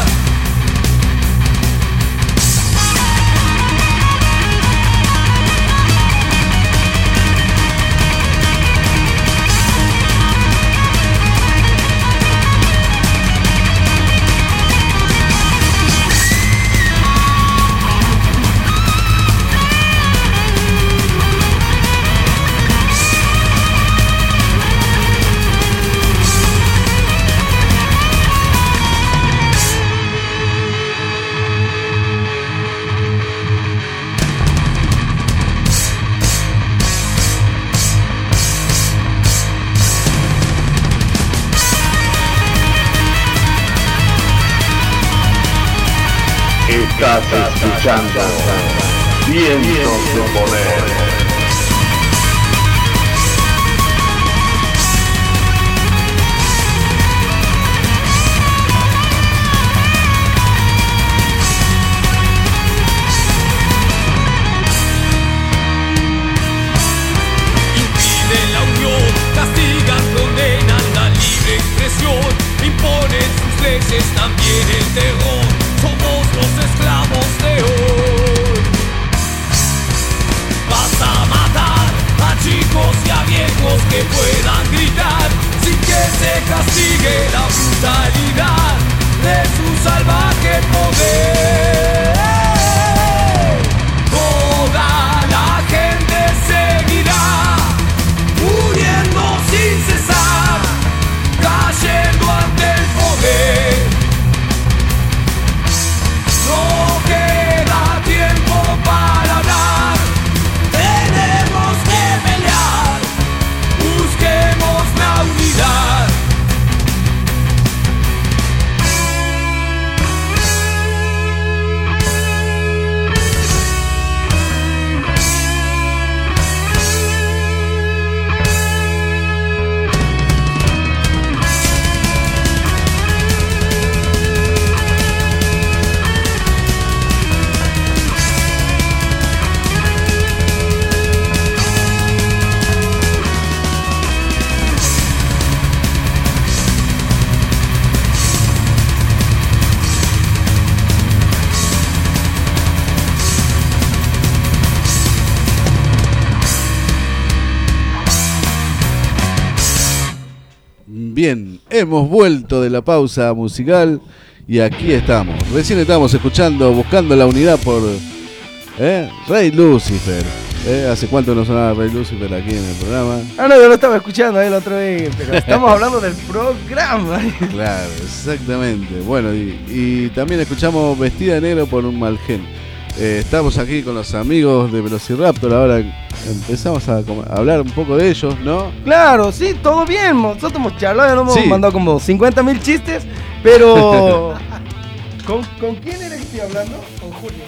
Estás escuchando Vientos de Poder. Impiden la unión, castigan, condenan la libre expresión, imponen sus leyes, también el terror. Somos los esclavos de hoy. Vas a matar a chicos y a viejos que puedan gritar sin que se castigue la brutalidad de su salvaje poder. Toda la gente seguirá muriendo sin cesar, cayendo ante el poder. No queda tiempo para hablar, tenemos que pelear, busquemos la unidad. Bien, hemos vuelto de la pausa musical y aquí estamos. Recién estábamos escuchando Buscando la Unidad por Rey Lucifer. ¿Hace cuánto no sonaba Rey Lucifer aquí en el programa? Ah, no, yo lo estaba escuchando ahí el otro día, pero estamos hablando del programa. Claro, exactamente. Bueno, y también escuchamos Vestida de Negro por un mal gen. Estamos aquí con los amigos de Velociraptor, ahora empezamos a hablar un poco de ellos, ¿no? Claro, sí, todo bien, nosotros hemos charlado, nos hemos mandado como 50.000 chistes, pero... ¿Con quién era que estoy hablando? Con Julio.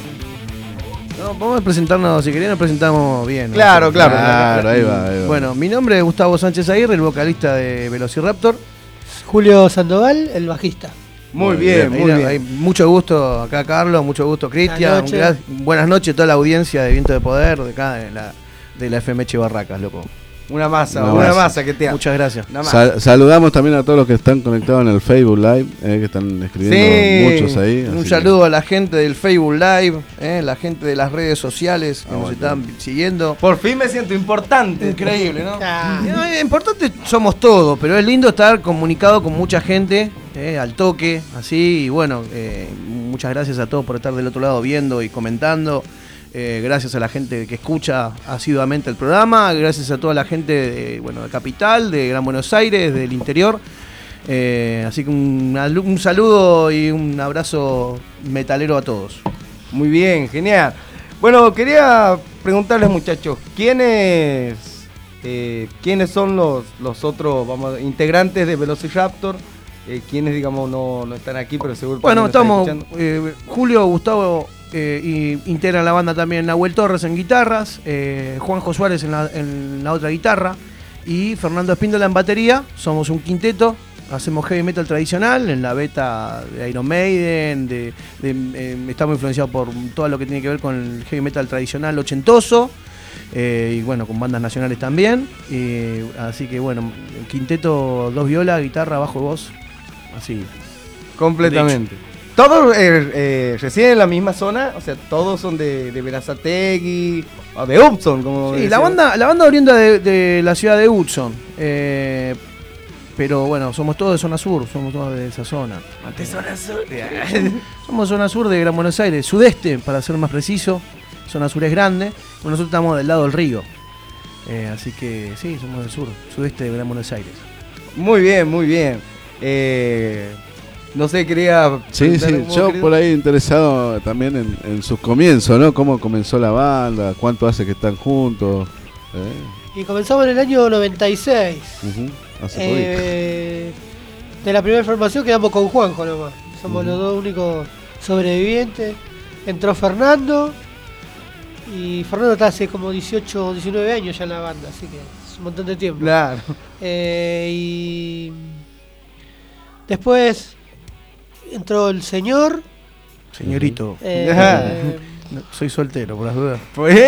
No, vamos a presentarnos, si querían nos presentamos bien. Claro, ¿no? claro. Ahí va. Bueno, mi nombre es Gustavo Sánchez Aguirre, el vocalista de Velociraptor. Julio Sandoval, el bajista. Muy bien. Hay mucho gusto acá, Carlos, mucho gusto, Cristian. Buenas noches a toda la audiencia de Viento de Poder, de acá de la FMH Barracas, loco. Una masa que te da. Muchas gracias. Saludamos también a todos los que están conectados en el Facebook Live, que están escribiendo muchos ahí. Un saludo a la gente del Facebook Live, la gente de las redes sociales que nos están siguiendo. Por fin me siento importante. Increíble, ¿no? Importante somos todos, pero es lindo estar comunicado con mucha gente, al toque, así. Y bueno, muchas gracias a todos por estar del otro lado viendo y comentando. Gracias a la gente que escucha asiduamente el programa, gracias a toda la gente de Capital, de Gran Buenos Aires, del interior. Así que un saludo y un abrazo metalero a todos. Muy bien, genial. Bueno, quería preguntarles, muchachos, ¿quiénes son los otros integrantes de Velociraptor? ¿Quiénes, digamos, no están aquí, pero seguro... Bueno, estamos Julio, Gustavo y integran la banda también Nahuel Torres en guitarras, Juanjo Suárez en la otra guitarra y Fernando Espíndola en batería. Somos un quinteto, hacemos heavy metal tradicional en la beta de Iron Maiden, estamos influenciados por todo lo que tiene que ver con el heavy metal tradicional ochentoso. Y bueno, con bandas nacionales también. Así que bueno, el quinteto, 2 violas, guitarra, bajo y voz. Así. Completamente. ¿Todos residen en la misma zona? O sea, todos son de Berazategui o de Hudson, como sí, la banda oriunda de la ciudad de Hudson. Pero bueno, somos todos de zona sur, somos todos de esa zona. ¿De zona sur? Somos zona sur de Gran Buenos Aires, sudeste, para ser más preciso. Zona sur es grande, pero nosotros estamos del lado del río. Así que sí, somos del sur, sudeste de Gran Buenos Aires. Muy bien, muy bien. No sé, quería... Sí, yo por ahí interesado también en sus comienzos, ¿no? Cómo comenzó la banda, cuánto hace que están juntos. Y comenzamos en el año 96. Hace de la primera formación quedamos con Juanjo nomás. Somos los dos únicos sobrevivientes. Entró Fernando. Y Fernando está hace como 18 o 19 años ya en la banda, así que es un montón de tiempo. Claro. Y después entró el señorito. Soy soltero, por las dudas.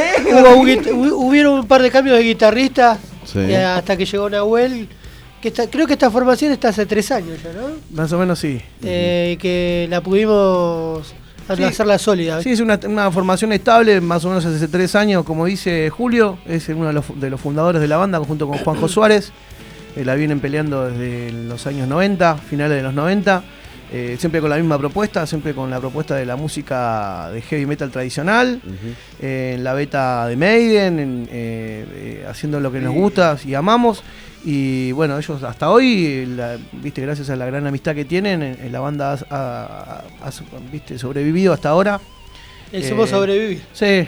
Hubieron un par de cambios de guitarristas, sí. Hasta que llegó Nahuel. Creo que esta formación está hace 3 años ya, ¿no? Más o menos sí. Que la pudimos hacerla sólida. Sí, es una formación estable, más o menos hace 3 años, como dice Julio. Es uno de los fundadores de la banda, junto con Juanjo Suárez. La vienen peleando desde los años 90, finales de los 90. Siempre con la misma propuesta, siempre con la propuesta de la música de heavy metal tradicional, en la beta de Maiden, haciendo lo que nos gusta y amamos. Y bueno, ellos hasta hoy, gracias a la gran amistad que tienen, la banda ha sobrevivido hasta ahora. Somos sobrevivir. Sí.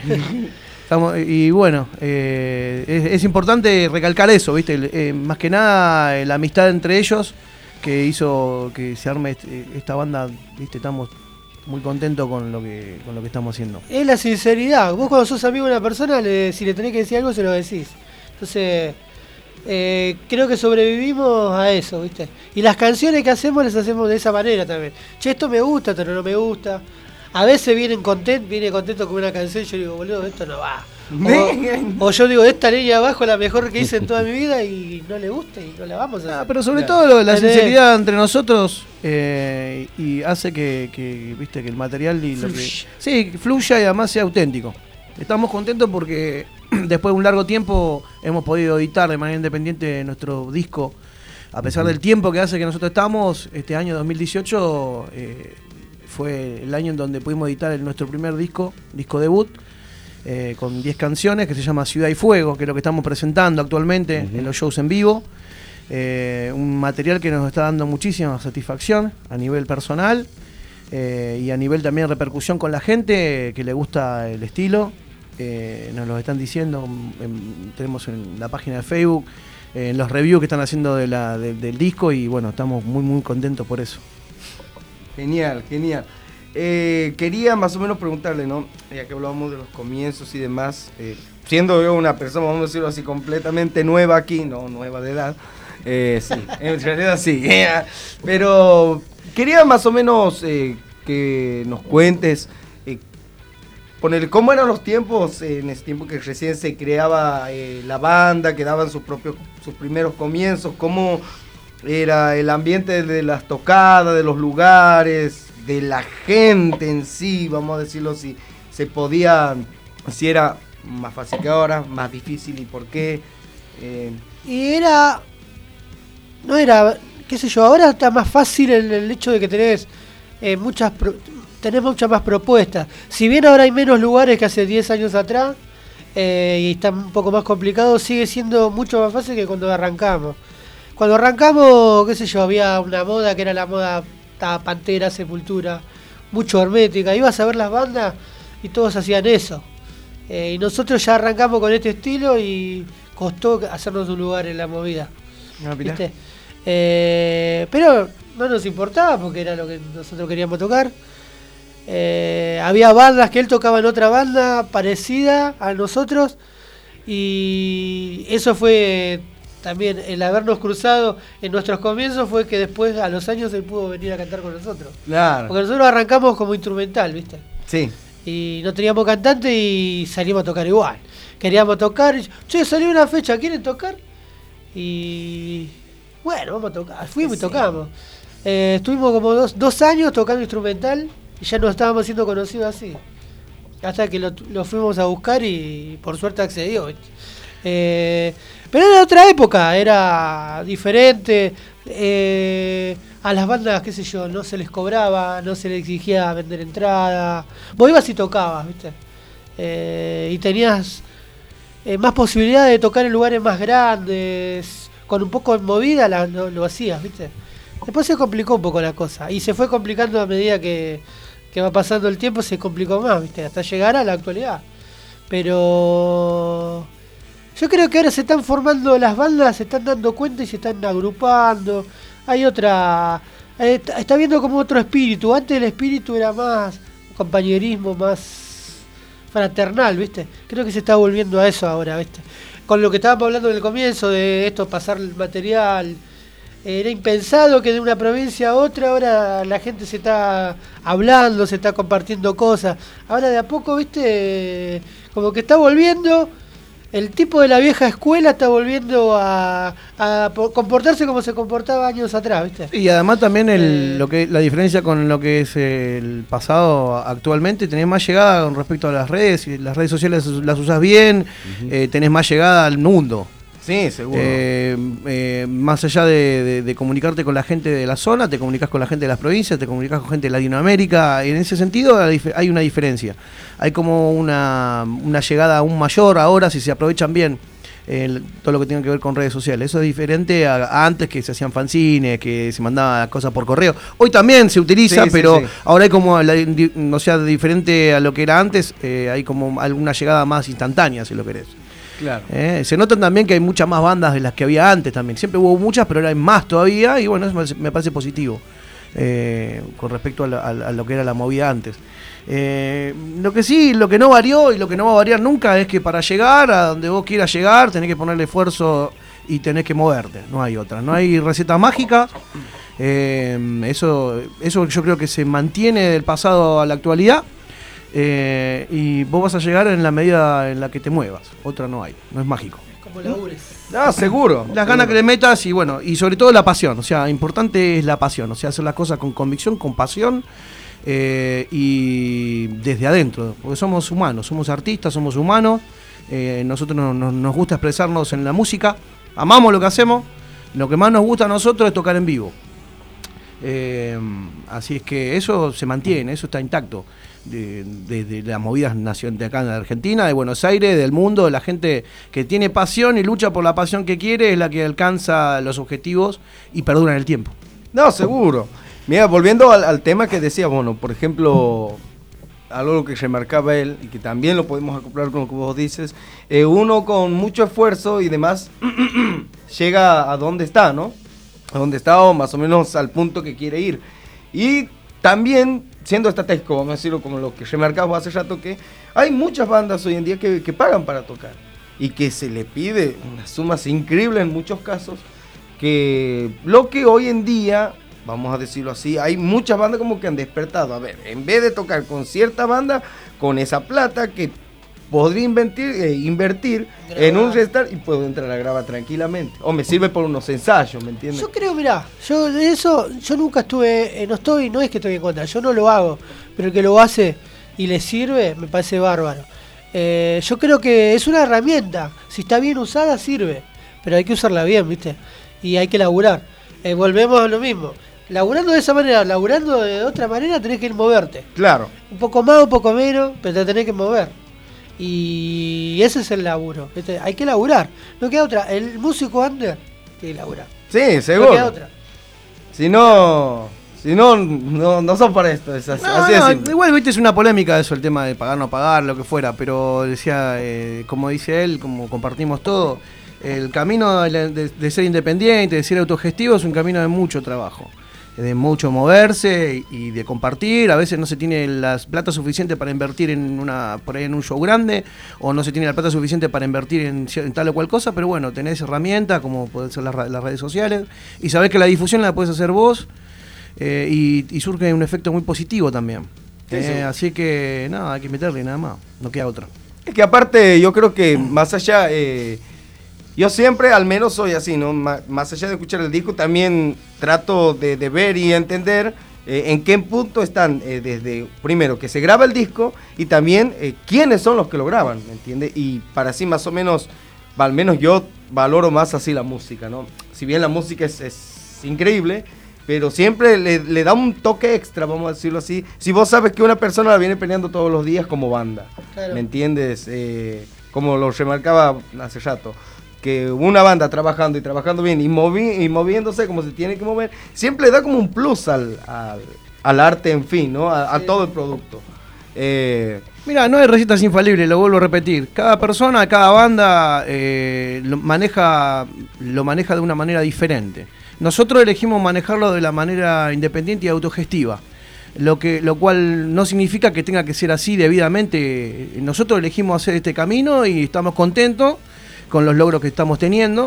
Y bueno, es importante recalcar eso, ¿viste? Más que nada la amistad entre ellos que hizo que se arme esta banda, ¿viste? Estamos muy contentos con lo que estamos haciendo. Es la sinceridad. Vos cuando sos amigo de una persona, si le tenés que decir algo, se lo decís. Entonces, creo que sobrevivimos a eso, ¿viste? Y las canciones que hacemos las hacemos de esa manera también. Che, esto me gusta, esto no me gusta. A veces viene contento con una canción y yo digo, boludo, esto no va. O yo digo, esta línea abajo es la mejor que hice en toda mi vida y no le gusta y no la vamos a hacer. Pero sobre todo la sinceridad entre nosotros y hace que viste que el material y fluya y además sea auténtico. Estamos contentos porque después de un largo tiempo hemos podido editar de manera independiente nuestro disco. A pesar del tiempo que hace que nosotros estamos, este año 2018 fue el año en donde pudimos editar nuestro primer disco debut, con 10 canciones, que se llama Ciudad y Fuego, que es lo que estamos presentando actualmente en los shows en vivo. Un material que nos está dando muchísima satisfacción a nivel personal y a nivel también de repercusión con la gente que le gusta el estilo. Nos lo están diciendo, tenemos en la página de Facebook, en los reviews que están haciendo del disco y bueno, estamos muy muy contentos por eso. Genial. Quería más o menos preguntarle, ¿no? Ya que hablábamos de los comienzos y demás, siendo yo una persona, vamos a decirlo así, completamente nueva aquí, no nueva de edad, sí, en realidad sí, pero quería más o menos que nos cuentes, ponerle cómo eran los tiempos en ese tiempo que recién se creaba la banda, que daban sus primeros comienzos, cómo era el ambiente de las tocadas, de los lugares, de la gente en sí, vamos a decirlo, si era más fácil que ahora, más difícil y por qué. Y no era, qué sé yo, ahora está más fácil el hecho de que tenés muchas más propuestas. Si bien ahora hay menos lugares que hace 10 años atrás y está un poco más complicado, sigue siendo mucho más fácil que cuando arrancamos. Cuando arrancamos, qué sé yo, había una moda que era la moda Pantera, Sepultura, mucho Hermética. Ibas a ver las bandas y todos hacían eso. Y nosotros ya arrancamos con este estilo y costó hacernos un lugar en la movida. ¿Viste? Pero no nos importaba porque era lo que nosotros queríamos tocar. Había bandas que él tocaba en otra banda parecida a nosotros, y eso fue también el habernos cruzado en nuestros comienzos, fue que después a los años él pudo venir a cantar con nosotros. Claro. Porque nosotros arrancamos como instrumental, ¿viste? Sí. Y no teníamos cantante y salimos a tocar igual. Queríamos tocar, che, salió una fecha, ¿quieren tocar? Y bueno, vamos a tocar. Fuimos y tocamos. Estuvimos como dos años tocando instrumental y ya nos estábamos siendo conocidos así. Hasta que lo fuimos a buscar y por suerte accedió. Pero era otra época, era diferente. A las bandas, qué sé yo, no se les cobraba, no se les exigía vender entrada. Vos ibas y tocabas, ¿viste? Y tenías más posibilidades de tocar en lugares más grandes. Con un poco de movida lo hacías, ¿viste? Después se complicó un poco la cosa. Y se fue complicando a medida que va pasando el tiempo, se complicó más, ¿viste? Hasta llegar a la actualidad. Pero yo creo que ahora se están formando las bandas, se están dando cuenta y se están agrupando. Hay otra... está viendo como otro espíritu. Antes el espíritu era más compañerismo, más fraternal, ¿viste? Creo que se está volviendo a eso ahora, ¿viste? Con lo que estábamos hablando en el comienzo de esto, pasar el material. Era impensado que de una provincia a otra ahora la gente se está hablando, se está compartiendo cosas. Ahora de a poco, ¿viste? Como que está volviendo... El tipo de la vieja escuela está volviendo a comportarse como se comportaba años atrás, ¿viste? Y además también la diferencia con lo que es el pasado actualmente, tenés más llegada con respecto a las redes, y las redes sociales las usás bien, tenés más llegada al mundo. Sí, seguro. Más allá de comunicarte con la gente de la zona, te comunicas con la gente de las provincias, te comunicas con gente de Latinoamérica. En ese sentido hay una diferencia. Hay como una llegada aún mayor ahora si se aprovechan bien todo lo que tiene que ver con redes sociales. Eso es diferente a antes, que se hacían fanzines, que se mandaban cosas por correo. Hoy también se utiliza, pero ahora hay como, diferente a lo que era antes, hay como alguna llegada más instantánea, si lo querés. Claro. Se notan también que hay muchas más bandas de las que había antes también. Siempre hubo muchas, pero ahora hay más todavía. Y bueno, eso me parece positivo con respecto a lo que era la movida antes. Lo que no varió y lo que no va a variar nunca es que para llegar a donde vos quieras llegar tenés que ponerle esfuerzo y tenés que moverte. No hay otra. No hay receta mágica. Eso yo creo que se mantiene del pasado a la actualidad. Y vos vas a llegar en la medida en la que te muevas. Otra no hay, no es mágico. Como labures. Ah, seguro. Las ganas que le metas y bueno, y sobre todo la pasión. O sea, importante es la pasión. O sea, hacer las cosas con convicción, con pasión y desde adentro. Porque somos humanos, somos artistas, somos humanos. Nosotros nos gusta expresarnos en la música. Amamos lo que hacemos. Lo que más nos gusta a nosotros es tocar en vivo. Así es que eso se mantiene, eso está intacto. De las movidas de acá en la Argentina, de Buenos Aires, del mundo, la gente que tiene pasión y lucha por la pasión que quiere es la que alcanza los objetivos y perdura en el tiempo. No, seguro. Mira, volviendo al tema que decía, bueno, por ejemplo, algo que remarcaba él y que también lo podemos acoplar con lo que vos dices, uno con mucho esfuerzo y demás llega a donde está, ¿no? A donde está o más o menos al punto que quiere ir. Y también siendo estratégico, vamos a decirlo como lo que remarcamos hace rato, que hay muchas bandas hoy en día que pagan para tocar y que se le pide unas sumas increíbles en muchos casos, que lo que hoy en día, vamos a decirlo así, hay muchas bandas como que han despertado. A ver, en vez de tocar con cierta banda, con esa plata que podría invertir en un restart y puedo entrar a grabar tranquilamente. O me sirve por unos ensayos, ¿me entiendes? Yo creo, mirá, yo de eso, yo nunca estuve, no es que estoy en contra, yo no lo hago, pero el que lo hace y le sirve, me parece bárbaro. Yo creo que es una herramienta, si está bien usada sirve, pero hay que usarla bien, ¿viste? Y hay que laburar. Volvemos a lo mismo. Laburando de esa manera, laburando de otra manera, tenés que ir moverte. Claro. Un poco más, un poco menos, pero te tenés que mover. Y ese es el laburo, ¿viste? Hay que laburar, no queda otra. El músico under tiene que laburar. Sí, seguro. No queda otra. Si no son para esto. Es así, igual, viste, es una polémica eso, el tema de pagar, no pagar, lo que fuera. Pero decía, como dice él, como compartimos todo, el camino de ser independiente, de ser autogestivo, es un camino de mucho trabajo. de mucho moverse y de compartir. A veces no se tiene las plata suficiente para invertir por ahí en un show grande, o no se tiene la plata suficiente para invertir en tal o cual cosa, pero bueno, tenés herramientas como pueden ser las redes sociales, y sabés que la difusión la podés hacer vos, y surge un efecto muy positivo también. Así que nada, hay que meterle nada más, no queda otra. Es que aparte yo creo que más allá, yo siempre al menos soy así, ¿no? Más allá de escuchar el disco, también trato de ver y entender en qué punto están, desde primero que se graba el disco y también quiénes son los que lo graban, ¿me entiendes? Y para así más o menos, al menos yo valoro más así la música, ¿no? Si bien la música es increíble, pero siempre le da un toque extra, vamos a decirlo así. Si vos sabes que una persona la viene peleando todos los días como banda, claro. ¿Me entiendes? Como lo remarcaba hace rato, que una banda trabajando y trabajando bien y moviéndose como se tiene que mover, siempre le da como un plus al arte, en fin, ¿no? A todo el producto. Mira, no hay recetas infalibles, lo vuelvo a repetir. Cada persona, cada banda lo maneja de una manera diferente. Nosotros elegimos manejarlo de la manera independiente y autogestiva, lo cual no significa que tenga que ser así debidamente. Nosotros elegimos hacer este camino y estamos contentos con los logros que estamos teniendo,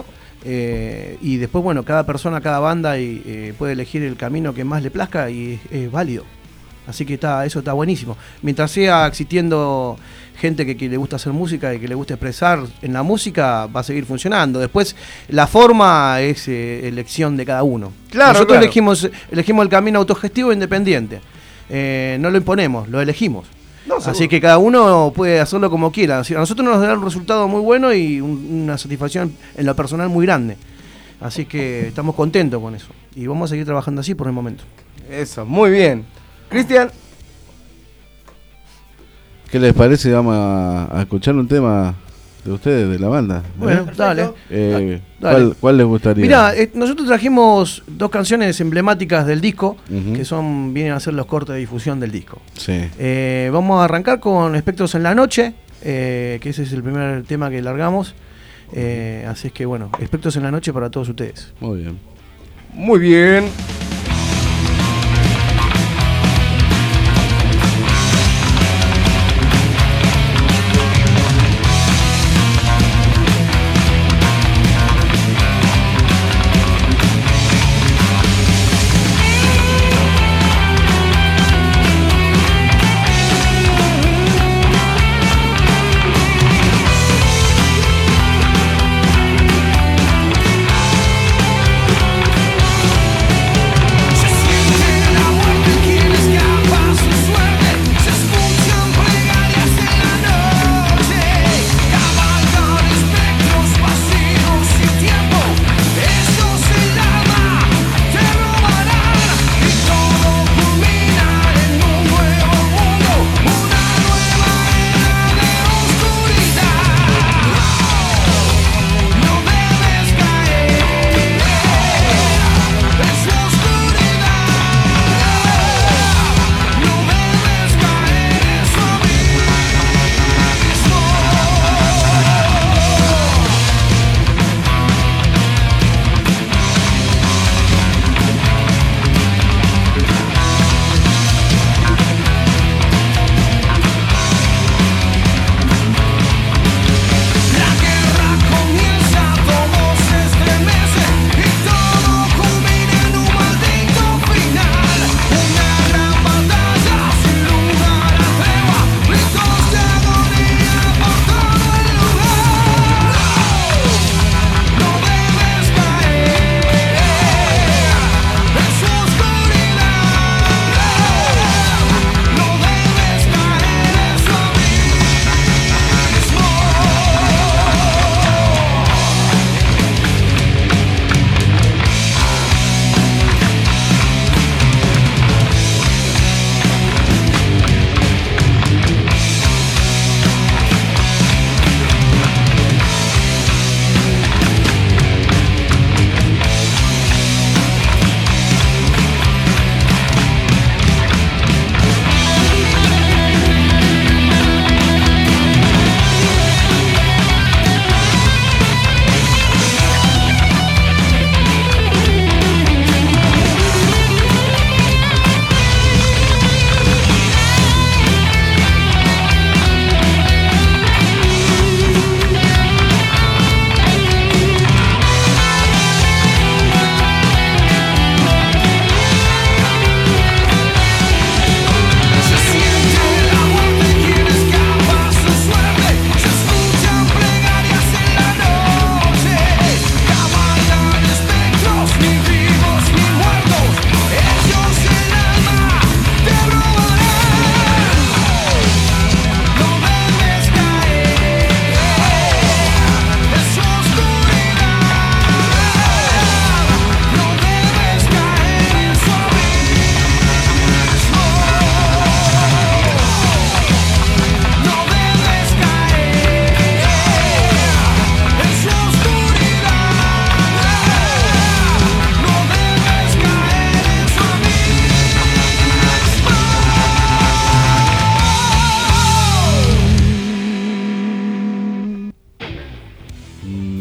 y después, bueno, cada persona, cada banda puede elegir el camino que más le plazca y es válido. Así que eso está buenísimo. Mientras siga existiendo gente que le gusta hacer música y que le gusta expresar en la música, va a seguir funcionando. Después, la forma es elección de cada uno. Claro, nosotros elegimos el camino autogestivo e independiente. No lo imponemos, lo elegimos. No, así que cada uno puede hacerlo como quiera. A nosotros nos da un resultado muy bueno y una satisfacción en lo personal muy grande. Así que estamos contentos con eso. Y vamos a seguir trabajando así por el momento. Eso, muy bien. Cristian, ¿qué les parece? Vamos a escuchar un tema de ustedes, de la banda. Bueno, dale. ¿Cuál les gustaría? Mirá, nosotros trajimos 2 canciones emblemáticas del disco, que vienen a ser los cortes de difusión del disco. Sí. Vamos a arrancar con Espectros en la Noche, que ese es el primer tema que largamos. Así es que bueno, Espectros en la Noche para todos ustedes. Muy bien. Muy bien.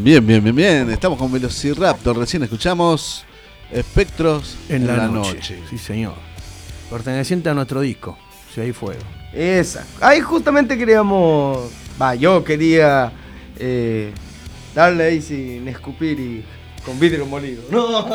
Bien. Estamos con Velociraptor. Recién escuchamos Espectros en la noche. Sí, señor. Perteneciente a nuestro disco, Si hay fuego. Esa. Ahí justamente queríamos... yo quería darle ahí sin escupir y con vidrio molido. No.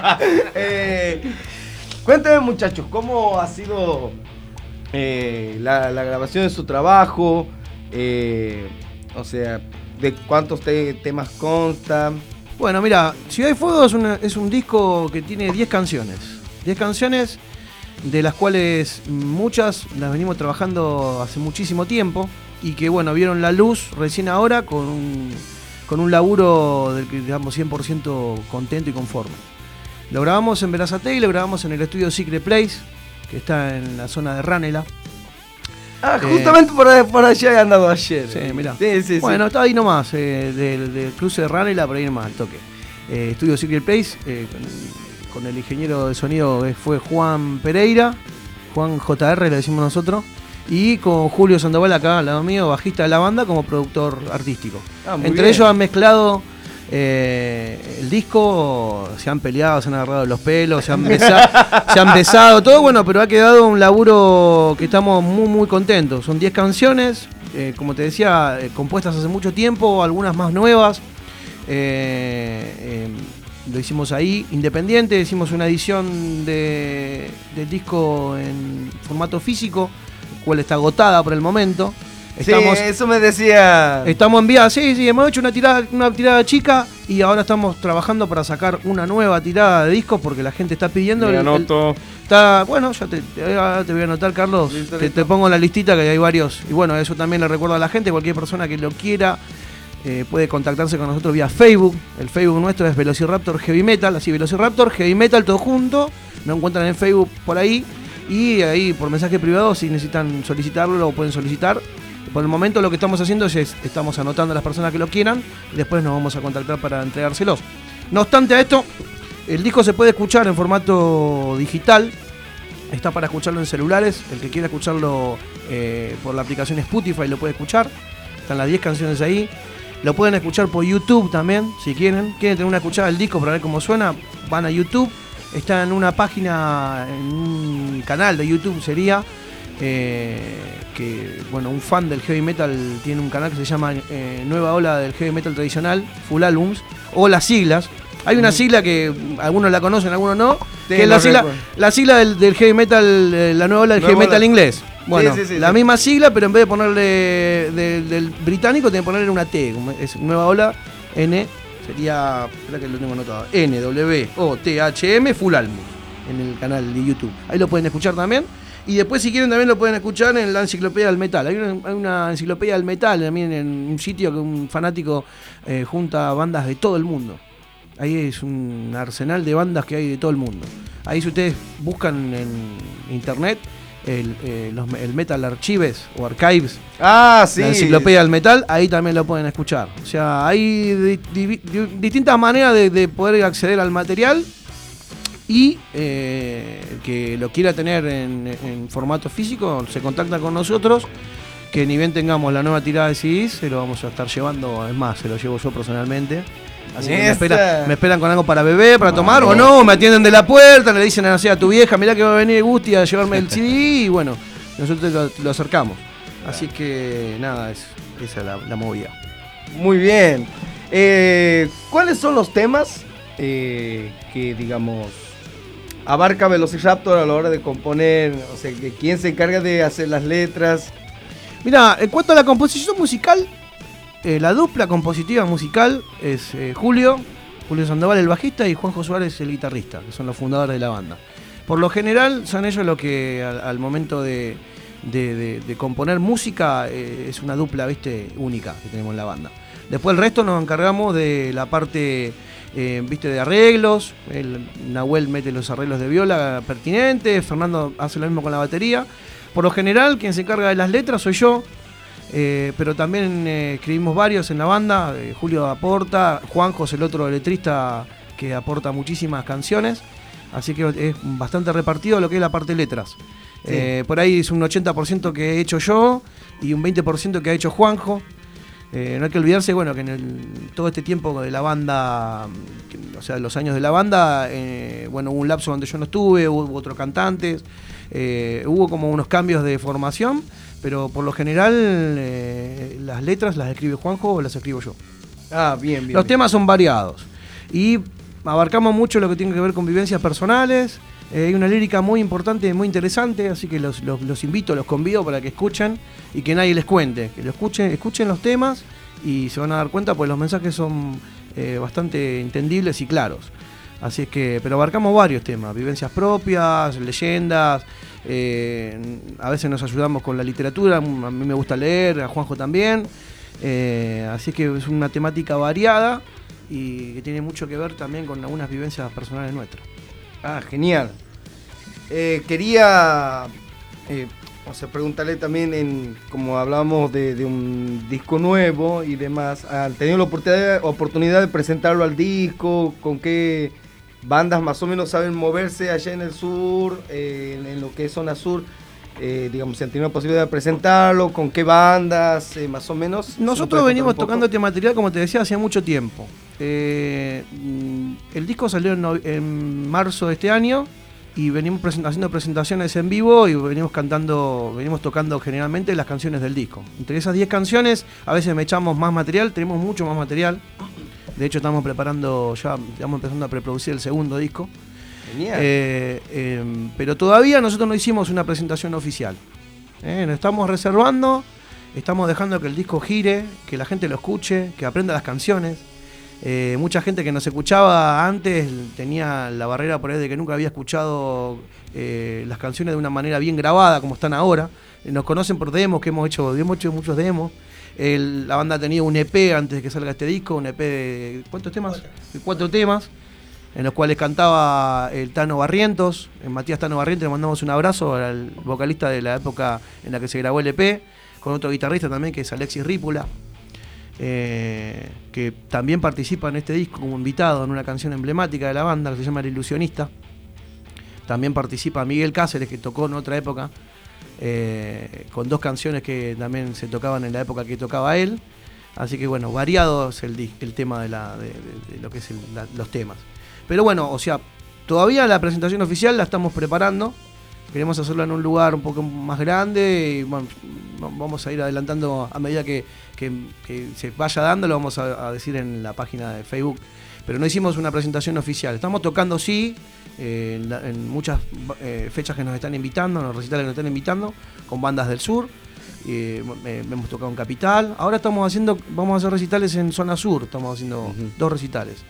Cuéntame, muchachos, ¿cómo ha sido la grabación de su trabajo? O sea, ¿de cuántos temas consta? Bueno, mira, Ciudad y Fuego es un disco que tiene 10 canciones. 10 canciones de las cuales muchas las venimos trabajando hace muchísimo tiempo y que, bueno, vieron la luz recién ahora con un laburo del que estamos 100% contento y conforme. Lo grabamos en Berazategui, lo grabamos en el estudio Secret Place, que está en la zona de Ranela. Justamente por allá he andado ayer. Sí, mirá. Sí. Bueno, está ahí nomás, del cruce de Ranela, por ahí nomás, al toque. Estudio Secret Place, con el ingeniero de sonido fue Juan Pereira, Juan JR le decimos nosotros, y con Julio Sandoval acá al lado mío, bajista de la banda, como productor artístico. Entre ellos han mezclado el disco, se han peleado, se han agarrado los pelos, se han besado, todo bueno, pero ha quedado un laburo que estamos muy muy contentos. Son 10 canciones, como te decía, compuestas hace mucho tiempo, algunas más nuevas. Lo hicimos ahí, independiente, hicimos una edición del disco en formato físico, la cual está agotada por el momento. Eso me decía. Estamos en vía, sí, hemos hecho una tirada chica y ahora estamos trabajando para sacar una nueva tirada de discos porque la gente está pidiendo. Me anoto. Bueno, ya te voy a anotar, Carlos. Listo. Te pongo en la listita que hay varios. Y bueno, eso también le recuerdo a la gente, cualquier persona que lo quiera puede contactarse con nosotros vía Facebook. El Facebook nuestro es Velociraptor Heavy Metal, así Velociraptor Heavy Metal todo junto. Nos encuentran en Facebook por ahí y ahí por mensaje privado si necesitan solicitarlo lo pueden solicitar. Por el momento lo que estamos haciendo es estamos anotando a las personas que lo quieran y después nos vamos a contactar para entregárselos. No obstante a esto, el disco se puede escuchar en formato digital. Está para escucharlo en celulares. El que quiera escucharlo por la aplicación Spotify lo puede escuchar. Están las 10 canciones ahí. Lo pueden escuchar por YouTube también, si quieren. Quieren tener una escuchada del disco para ver cómo suena, van a YouTube. Está en una página, en un canal de YouTube sería... que bueno, un fan del heavy metal tiene un canal que se llama Nueva Ola del Heavy Metal Tradicional, Full Albums, o las siglas. Hay una sigla que algunos la conocen, algunos no, sí, que es la sigla del heavy metal, la Nueva Ola del Heavy Metal inglés. Bueno, sí, la misma sigla, pero en vez de ponerle del británico, tiene que ponerle una T, es Nueva Ola N, sería, espera que lo tengo anotado, NWOTHM Full Albums, en el canal de YouTube. Ahí lo pueden escuchar también. Y después, si quieren, también lo pueden escuchar en la Enciclopedia del Metal. Hay una Enciclopedia del Metal también en un sitio que un fanático junta bandas de todo el mundo. Ahí es un arsenal de bandas que hay de todo el mundo. Ahí, si ustedes buscan en internet el Metal Archives o Archives, sí. La Enciclopedia del Metal, ahí también lo pueden escuchar. O sea, hay distintas maneras de poder acceder al material. Y que lo quiera tener en formato físico, se contacta con nosotros, que ni bien tengamos la nueva tirada de CDs, se lo vamos a estar llevando, es más, se lo llevo yo personalmente. Así que me esperan con algo para beber, para tomar, o no, me atienden de la puerta, le dicen a tu vieja, mirá que va a venir Gusti a llevarme el CD, y bueno, nosotros lo acercamos. Así que nada, esa es la movida. Muy bien. ¿Cuáles son los temas que, digamos, abarca Velociraptor a la hora de componer? O sea, ¿quién se encarga de hacer las letras? Mira, en cuanto a la composición musical, la dupla compositiva musical es Julio Sandoval, el bajista, y Juanjo Suárez, el guitarrista, que son los fundadores de la banda. Por lo general son ellos los que al momento de componer música es una dupla, ¿viste?, única que tenemos en la banda. Después el resto nos encargamos de la parte de arreglos. Nahuel mete los arreglos de viola pertinentes, Fernando hace lo mismo con la batería. Por lo general quien se encarga de las letras soy yo, pero también escribimos varios en la banda. Julio aporta, Juanjo es el otro letrista que aporta muchísimas canciones, así que es bastante repartido lo que es la parte de letras. Sí. Por ahí es un 80% que he hecho yo y un 20% que ha hecho Juanjo. No hay que olvidarse, bueno, que todo este tiempo de la banda, o sea, los años de la banda, bueno, hubo un lapso donde yo no estuve, hubo otros cantantes, hubo como unos cambios de formación, pero por lo general las letras las escribe Juanjo o las escribo yo. Ah, bien. Los temas son variados y abarcamos mucho lo que tiene que ver con vivencias personales. Hay una lírica muy importante, muy interesante, así que los invito, los convido para que escuchen y que nadie les cuente, que lo escuchen los temas y se van a dar cuenta, pues los mensajes son bastante entendibles y claros. Así es que, pero abarcamos varios temas, vivencias propias, leyendas, a veces nos ayudamos con la literatura, a mí me gusta leer, a Juanjo también, así que es una temática variada y que tiene mucho que ver también con algunas vivencias personales nuestras. Ah, genial. Quería preguntarle también, como hablábamos de un disco nuevo y demás, ¿han tenido la oportunidad de presentarlo al disco? ¿Con qué bandas más o menos saben moverse allá en el sur, en lo que es zona sur? Digamos, si han tenido la posibilidad de presentarlo, ¿con qué bandas más o menos? Nosotros venimos tocando este material, como te decía, hace mucho tiempo. El disco salió en marzo de este año y venimos haciendo presentaciones en vivo y venimos tocando generalmente las canciones del disco. Entre esas 10 canciones a veces me echamos más material, tenemos mucho más material. De hecho estamos empezando a preproducir el segundo disco. Genial. Pero todavía nosotros no hicimos una presentación oficial. Nos estamos reservando, estamos dejando que el disco gire, que la gente lo escuche, que aprenda las canciones. Mucha gente que nos escuchaba antes tenía la barrera por ahí de que nunca había escuchado las canciones de una manera bien grabada como están ahora. Nos conocen por demos que hemos hecho muchos demos. La banda ha tenido un EP antes de que salga este disco, un EP de ¿cuántos temas? 4 temas, en los cuales cantaba el Tano Barrientos, Matías Tano Barrientos, le mandamos un abrazo al vocalista de la época en la que se grabó el EP, con otro guitarrista también que es Alexis Rípula. Que también participa en este disco como invitado en una canción emblemática de la banda que se llama El Ilusionista. También participa Miguel Cáceres, que tocó en otra época, con 2 canciones que también se tocaban en la época que tocaba él. Así que bueno, variado es el tema de lo que es los temas. Pero bueno, o sea, todavía la presentación oficial la estamos preparando. Queremos hacerlo en un lugar un poco más grande y bueno, vamos a ir adelantando a medida que se vaya dando, lo vamos a decir en la página de Facebook. Pero no hicimos una presentación oficial. Estamos tocando sí, en muchas fechas que nos están invitando, en los recitales que nos están invitando, con bandas del sur. Hemos tocado en Capital. Ahora vamos a hacer recitales en zona sur, estamos haciendo 2 recitales.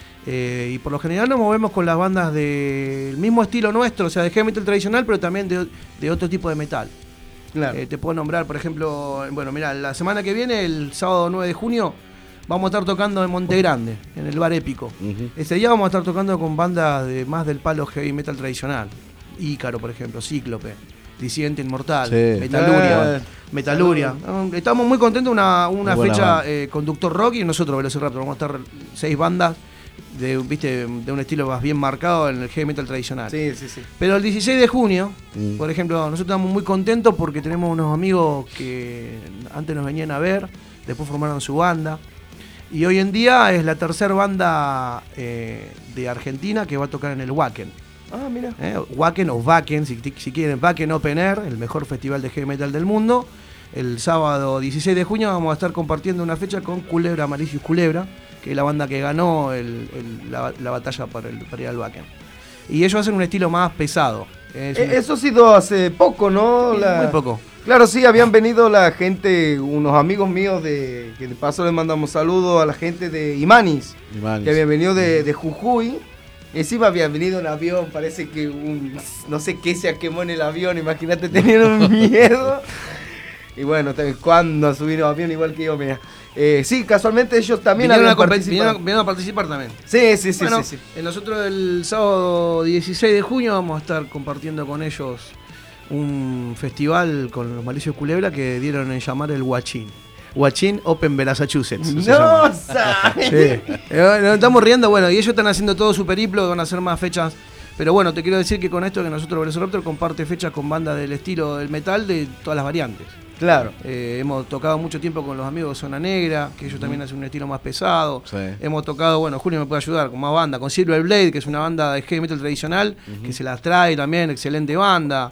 Y por lo general nos movemos con las bandas del mismo estilo nuestro, o sea, de heavy metal tradicional, pero también de otro tipo de metal. Claro. Te puedo nombrar, por ejemplo, bueno, mira, la semana que viene, el sábado 9 de junio, vamos a estar tocando en Monte Grande, en el Bar Épico. Ese día vamos a estar tocando con bandas más del palo heavy metal tradicional. Ícaro, por ejemplo, Cíclope, Disidente Inmortal, sí. Metaluria. Estamos muy contentos de una fecha con Doctor Rock y nosotros, Velociraptor. Vamos a estar 6 bandas de un estilo más bien marcado en el heavy metal tradicional. Sí. Pero el 16 de junio, por ejemplo, nosotros estamos muy contentos porque tenemos unos amigos que antes nos venían a ver, después formaron su banda. Y hoy en día es la tercera banda de Argentina que va a tocar en el Wacken. Ah, mira. Wacken o Wacken, si quieren, Wacken Open Air, el mejor festival de heavy metal del mundo. El sábado 16 de junio vamos a estar compartiendo una fecha con Culebra, Malicious Culebra, que es la banda que ganó la batalla para ir al Wacken. Y ellos hacen un estilo más pesado. Eso ha sido hace poco, ¿no? Muy poco. Claro, sí, habían venido la gente, unos amigos míos que de paso les mandamos saludos a la gente de Imanis. Que habían venido de Jujuy. Encima habían venido en avión, parece que no sé qué se quemó en el avión, imagínate, tenían un miedo. Y bueno, cuando subieron avión igual que yo, mira. Sí, casualmente ellos también vinieron a participar también. Sí. Bueno, sí. Nosotros el sábado 16 de junio vamos a estar compartiendo con ellos un festival con los Malicios Culebra que dieron en llamar el Huachín. Huachín Open Massachusetts. ¡No sabes! Sí. Nos estamos riendo, bueno, y ellos están haciendo todo su periplo, van a hacer más fechas. Pero bueno, te quiero decir que con esto que nosotros Velociraptor comparte fechas con bandas del estilo del metal de todas las variantes. Claro. Hemos tocado mucho tiempo con los amigos de Zona Negra, que ellos también hacen un estilo más pesado. Sí. Hemos tocado, bueno, Julio me puede ayudar, con más banda, con Silver Blade, que es una banda de heavy metal tradicional, que se las trae también, excelente banda.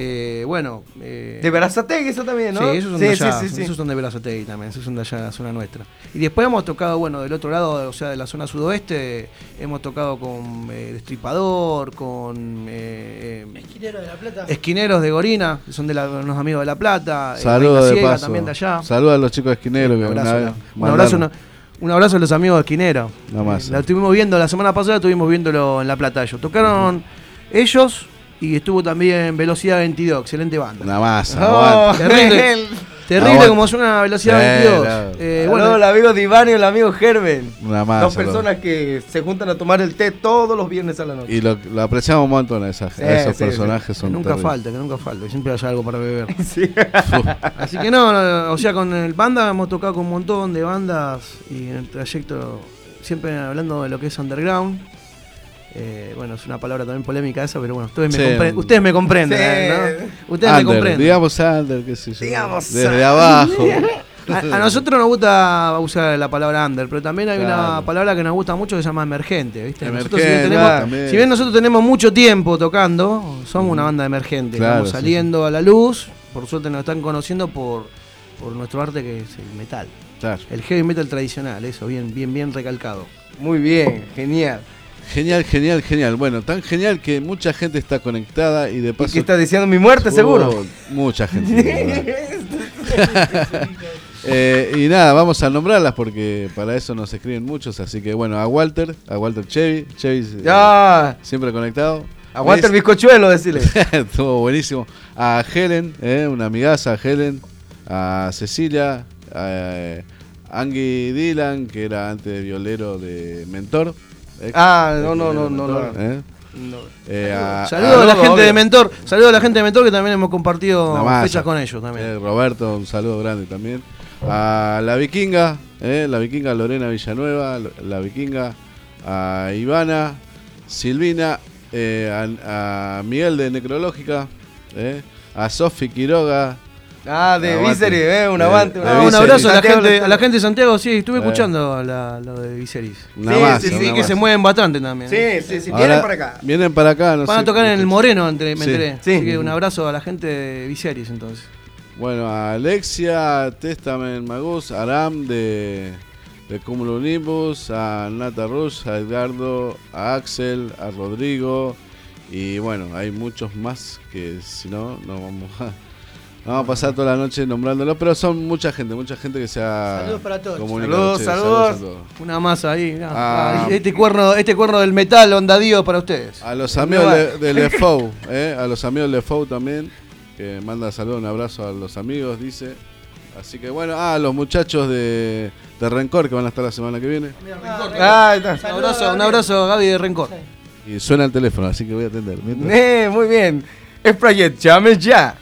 De Berazategui eso también, ¿no? Sí, esos son de allá, esos son de Berazategui también, esos son de allá de la zona nuestra. Y después hemos tocado, bueno, del otro lado, o sea, de la zona sudoeste, hemos tocado con Destripador, con Esquineros de La Plata. Esquineros de Gorina, que son de unos amigos de La Plata. Saludos de paso. También de allá. Saludos a los chicos de Esquineros. Un abrazo a los amigos de Esquineros. La estuvimos viendo la semana pasada, estuvimos viéndolo en La Plata. Ellos tocaron ellos. Y estuvo también Velocidad 22, excelente banda. Una masa, terrible como suena Velocidad 22. Bueno, el amigo Divani y el amigo Gerben. Una masa. Dos personas que se juntan a tomar el té todos los viernes a la noche. Y lo apreciamos un montón a esos personajes. Son que nunca falta, que siempre haya algo para beber. Así que no, o sea, con el banda hemos tocado con un montón de bandas y en el trayecto, siempre hablando de lo que es underground. Bueno, es una palabra también polémica esa, pero bueno, ustedes me comprenden, ¿no? Ustedes me comprenden. Digamos under, qué sé yo. Digamos desde abajo. A nosotros nos gusta usar la palabra under, pero también hay una palabra que nos gusta mucho que se llama emergente, ¿viste? Si bien nosotros tenemos mucho tiempo tocando, somos una banda emergente, estamos saliendo a la luz, por suerte nos están conociendo por nuestro arte que es el metal. Claro. El heavy metal tradicional, eso, bien recalcado. Muy bien, genial. Genial. Bueno, tan genial que mucha gente está conectada y de paso... ¿Y qué está diciendo mi muerte, seguro? Mucha gente. Y nada, vamos a nombrarlas porque para eso nos escriben muchos. Así que bueno, a Walter Chevy siempre conectado. A Walter Bizcochuelo, decirle. Estuvo buenísimo. A Helen, una amigaza, a Helen. A Cecilia. A Angie Dylan, que era antes violero de Mentor. Saludos a la gente de Mentor. Saludos a la gente de Mentor que también hemos compartido fechas con ellos también. Roberto, un saludo grande también. A la vikinga, Lorena Villanueva, la vikinga, a Ivana, Silvina, a Miguel de Necrológica, a Sofi Quiroga. De Viserys, un avante. Un abrazo a la gente de Santiago, sí, estuve escuchando lo de Viserys. Sí, que se mueven bastante también. Sí, vienen para acá. Van a tocar en el Moreno, me enteré. Así que un abrazo a la gente de Viserys entonces. Bueno, a Alexia, Testament Magus, Aram de Cumulonimbus, a Nata Rush, a Edgardo, a Axel, a Rodrigo. Y bueno, hay muchos más que si no vamos a pasar toda la noche nombrándolos, pero son mucha gente que se ha saludos para todos. Comunicado. Saludos. Una masa ahí. Este cuerno del metal, ondadío para ustedes. A los amigos de Lefou, a los amigos de Lefou también, que manda saludos, un abrazo a los amigos, dice. Así que bueno, a los muchachos de Rencor que van a estar la semana que viene. Un abrazo a Gaby de Rencor. Y suena el teléfono, así que voy a atender. Muy bien. Es Project, llame ya.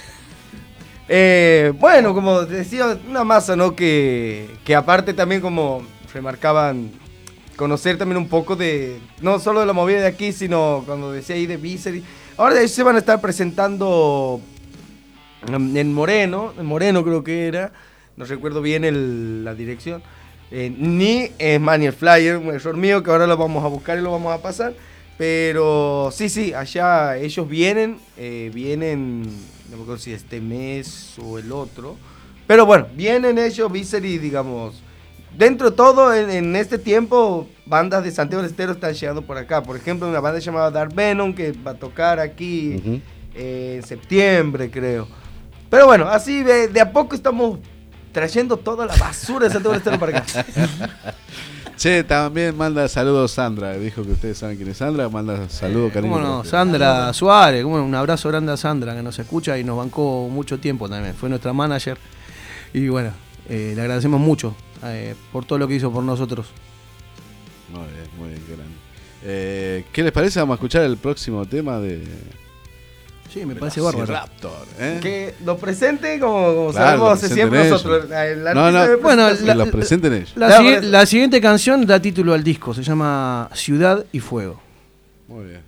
Bueno, como decía, una masa, ¿no? Que aparte también, como remarcaban, conocer también un poco de, no solo de la movida de aquí, sino cuando decía ahí de Viserys. Ahora ellos se van a estar presentando en Moreno creo que era, no recuerdo bien la dirección, ni es Manny el Flyer, un error mío que ahora lo vamos a buscar y lo vamos a pasar, pero sí, allá ellos vienen, no me acuerdo si este mes o el otro, pero bueno, vienen ellos, Viserys, digamos, dentro de todo, en este tiempo, bandas de Santiago del Estero están llegando por acá. Por ejemplo, una banda llamada Dark Venom, que va a tocar aquí en septiembre, creo. Pero bueno, así de a poco estamos trayendo toda la basura de Santiago del Estero para acá. Che, también manda saludos Sandra, dijo que ustedes saben quién es Sandra, manda saludos, cariño. ¿Cómo no? Sandra Suárez, un abrazo grande a Sandra, que nos escucha y nos bancó mucho tiempo también, fue nuestra manager. Y bueno, le agradecemos mucho por todo lo que hizo por nosotros. Muy bien, grande. ¿Qué les parece? Vamos a escuchar el próximo tema de... Sí, me parece bárbaro. Raptor, que lo presente como sabemos hace siempre nosotros. Bueno, lo presenten ellos. La siguiente canción da título al disco, se llama Ciudad y Fuego. Muy bien.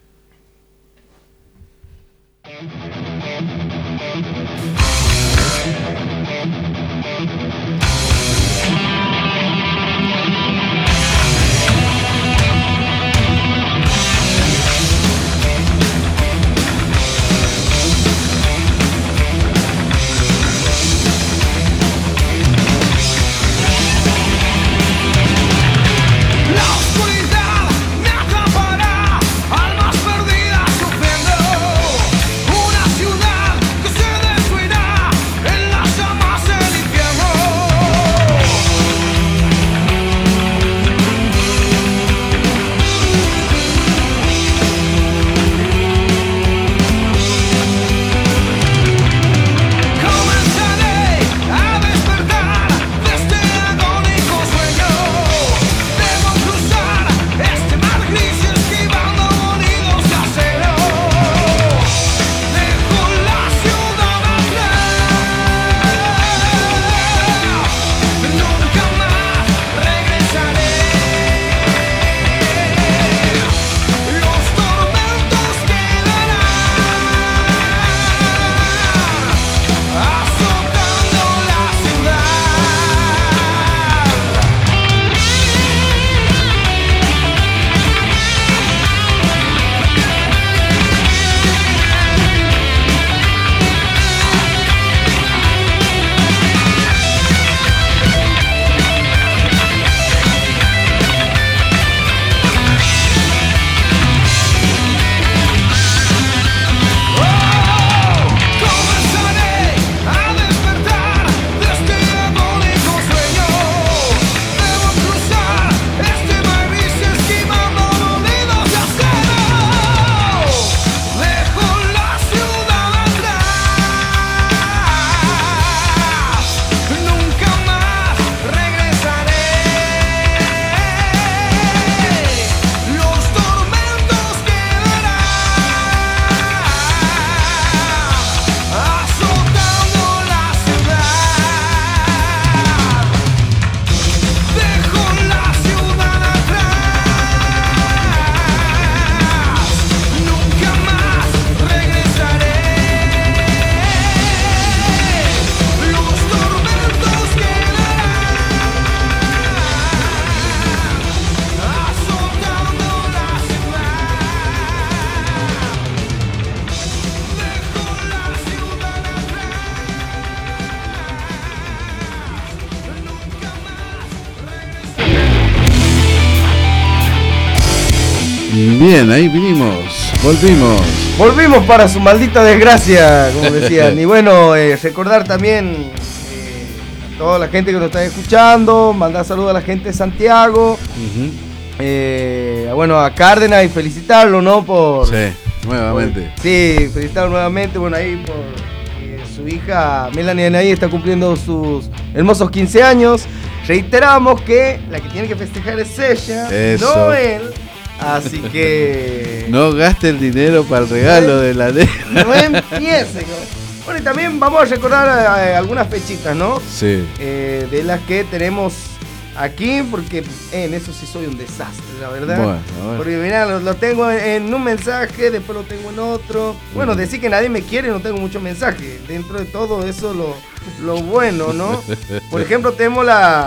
Bien, ahí volvimos para su maldita desgracia, como decían. Y bueno, recordar también a toda la gente que nos está escuchando, mandar saludos a la gente de Santiago, bueno, a Cárdenas y felicitarlo, ¿no? Sí, nuevamente. Sí, felicitarlo nuevamente, bueno, ahí por su hija Melanie Anaí está cumpliendo sus hermosos 15 años. Reiteramos que la que tiene que festejar es ella, no él. Así que... no gaste el dinero para el regalo de la nena. No empiece. Bueno, y también vamos a recordar algunas fechitas, ¿no? Sí. De las que tenemos aquí, porque en eso sí soy un desastre, la verdad. Bueno. Porque mirá, lo tengo en un mensaje, después lo tengo en otro. Bueno, decir que nadie me quiere, no tengo muchos mensajes. Dentro de todo eso lo bueno, ¿no? Por ejemplo, tenemos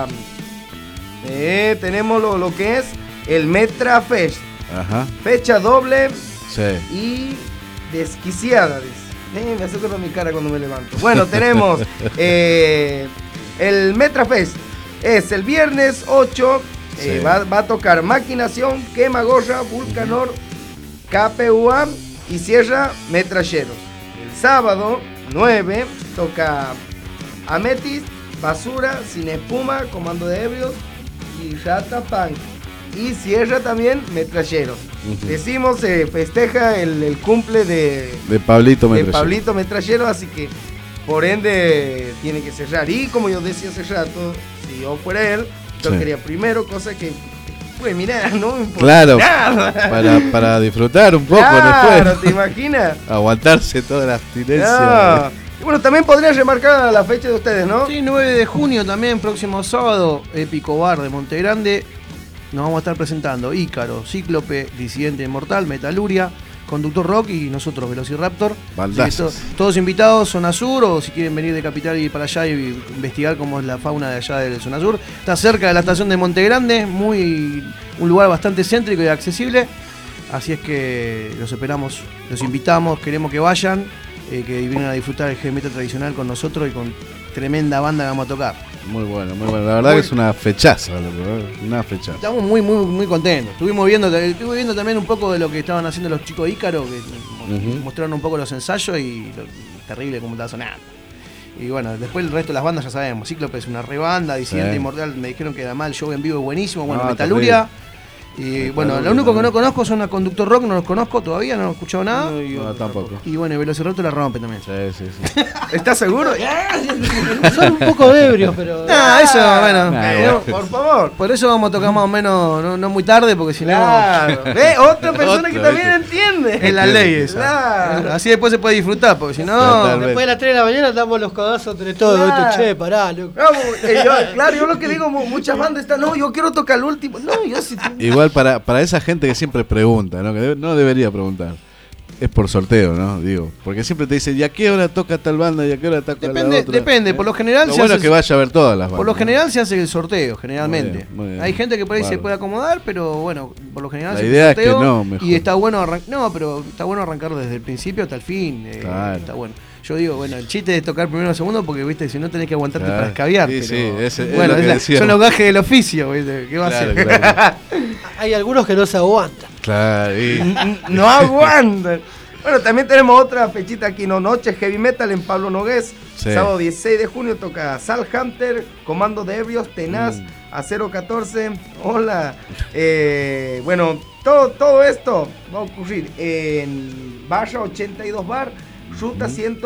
tenemos lo que es el Metra Fest. Ajá. Fecha doble. Sí. Y desquiciada, dice. Me acerco a mi cara cuando me levanto. Bueno, tenemos el Metra Fest. Es el viernes 8. Sí. Va a tocar Maquinación, Quemagorra, Vulcanor, KPUA y cierra Metralleros. El sábado 9 toca Amethyst, Basura, Sin Espuma, Comando de Ebrios y Rata Punk. Y cierra también Metralleros. Decimos, festeja el cumple de Pablito Metrallero. De Pablito Metrallero, así que por ende tiene que cerrar. Y como yo decía hace rato, si yo fuera él, yo quería primero, cosa que pues mira, no me importa claro, nada. Para disfrutar un poco claro, después. ¿te imaginas? Aguantarse toda la abstinencia. No. Y bueno, también podrían remarcar la fecha de ustedes, ¿no? Sí, 9 de junio también, próximo sábado, Épico Bar de Montegrande. Nos vamos a estar presentando Ícaro, Cíclope, Disidente Inmortal, Metaluria, Conductor Rock y nosotros, Velociraptor. Todos invitados, Zona Sur, o si quieren venir de Capital y ir para allá y investigar cómo es la fauna de allá de Zona Sur. Está cerca de la estación de Montegrande, un lugar bastante céntrico y accesible. Así es que los esperamos, los invitamos, queremos que vayan, que vengan a disfrutar el heavy metal tradicional con nosotros y con tremenda banda que vamos a tocar. Muy bueno, muy bueno. La verdad que es una fechaza, una fechaza. Estamos muy, muy, muy contentos. Estuve viendo también un poco de lo que estaban haciendo los chicos de Ícaro, que mostraron un poco los ensayos y lo terrible como estaba sonando. Y bueno, después el resto de las bandas ya sabemos. Cíclope es una rebanda, Disidente Inmortal me dijeron que además el show en vivo es buenísimo. Bueno, Metaluria. Y bueno, lo único que no conozco son a Conductor Rock, no los conozco todavía, no he escuchado nada. No, tampoco. Y bueno, Velociraptor la rompe también. Sí. ¿Estás seguro? Son un poco ebrios, pero... eso, bueno. Por favor. Por eso vamos a tocar más o menos, no muy tarde, porque si no... Claro. ¿Ves? Otra persona que también entiende. Es la ley esa. Claro. Así después se puede disfrutar, porque si no... Después de las 3 de la mañana damos los codazos entre todos. Claro. Che, pará, loco. Yo lo que digo, muchas bandas están, no, yo quiero tocar el último. No, yo sí... Igual para esa gente que siempre pregunta, ¿no? Que no debería preguntar. Es por sorteo, ¿no? Digo, porque siempre te dicen, ¿y a qué hora toca tal banda? ¿Y a qué hora toca la otra? Depende, por lo general lo bueno es que vaya a ver todas las bandas. Por lo general se hace el sorteo, generalmente. Muy bien. Hay gente que por ahí se puede acomodar, pero bueno, por lo general la se idea hace el sorteo. Es que no, mejor. Y está bueno arrancar desde el principio hasta el fin. Claro. Está bueno. Yo digo, bueno, el chiste es tocar primero o segundo porque, viste, si no tenés que aguantarte para escabiar. Sí, pero, bueno, son los gajes del oficio, ¿viste? ¿Qué va a hacer? Claro. Hay algunos que no se aguantan. Claro. No aguantan. Bueno, también tenemos otra fechita aquí, ¿no? Noche Heavy Metal en Pablo Nogués. Sí. Sábado 16 de junio toca Sal Hunter, Comando de Ebrios, Tenaz, Acero 14. Hola. Bueno, todo esto va a ocurrir en Barra 82 Bar, Ruta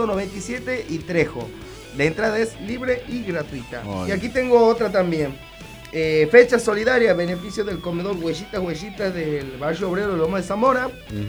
197 y Trejo. La entrada es libre y gratuita. Y aquí tengo otra también. Fecha solidaria, beneficio del comedor Huellitas del Barrio Obrero Loma de Zamora.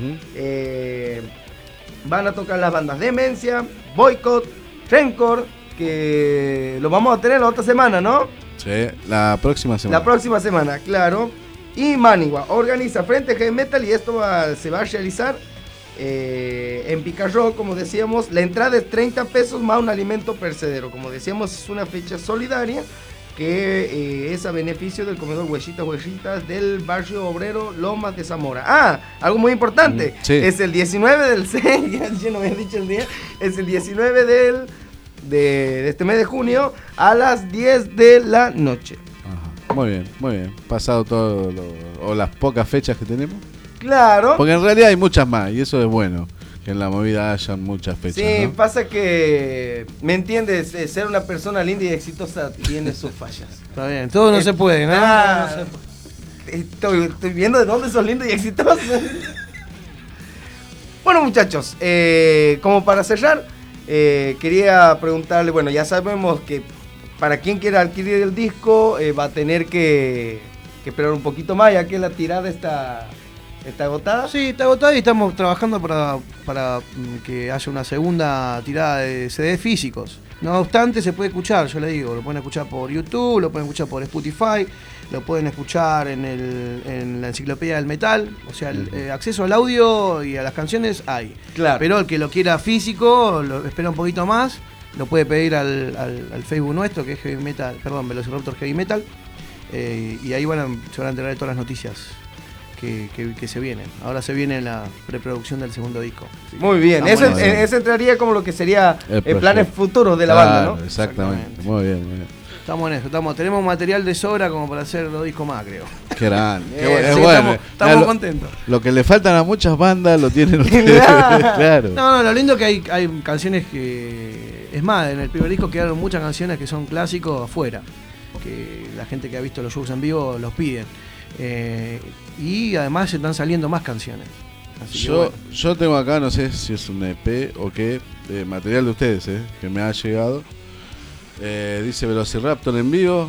Van a tocar las bandas Demencia, Boycott, Rencor, que lo vamos a tener la otra semana, ¿no? Sí, la próxima semana. La próxima semana, claro. Y Manigua organiza Frente Heavy Metal y esto se va a realizar en Picarro, como decíamos. La entrada es 30 pesos más un alimento percedero. Como decíamos, es una fecha solidaria que es a beneficio del comedor Huellitas del Barrio Obrero Lomas de Zamora. Algo muy importante, es el 19 del 6, ya no me había dicho el día, es el 19 de este mes de junio a las 10 de la noche. Ajá. Muy bien, pasado todo o las pocas fechas que tenemos. Claro. Porque en realidad hay muchas más y eso es bueno, que en la movida haya muchas fechas. Sí, ¿no? pasa que, ¿me entiendes? Ser una persona linda y exitosa tiene sus fallas. Está bien, todo no se puede, ¿no? No se puede. Estoy viendo de dónde sos lindo y exitoso. Bueno, muchachos, como para cerrar, quería preguntarle, bueno, ya sabemos que para quien quiera adquirir el disco va a tener que esperar un poquito más, ya que la tirada está agotada. Sí, está agotada y estamos trabajando para que haya una segunda tirada de CD físicos. No obstante, se puede escuchar, yo le digo, lo pueden escuchar por YouTube, lo pueden escuchar por Spotify, lo pueden escuchar en la enciclopedia del metal, o sea, el acceso al audio y a las canciones hay. Claro. Pero el que lo quiera físico, lo espera un poquito más, lo puede pedir al Facebook nuestro, que es Heavy Metal, perdón, Velociraptor Heavy Metal, y ahí se van a enterar de todas las noticias que se vienen. Ahora se viene la preproducción del segundo disco. Muy bien, eso entraría como lo que sería planes futuros de la banda, ¿no? Exactamente. Muy bien, muy bien. Estamos en eso, tenemos material de sobra como para hacer 2 discos más, creo. Qué grande. Sí, bueno. Estamos contentos. Lo que le faltan a muchas bandas lo tienen ustedes. Claro. No, lo lindo es que hay canciones que... Es más, en el primer disco quedaron muchas canciones que son clásicos afuera, que la gente que ha visto los shows en vivo los piden. Y además se están saliendo más canciones. Así yo tengo acá, no sé si es un EP o qué, material de ustedes, que me ha llegado. Dice Velociraptor en vivo.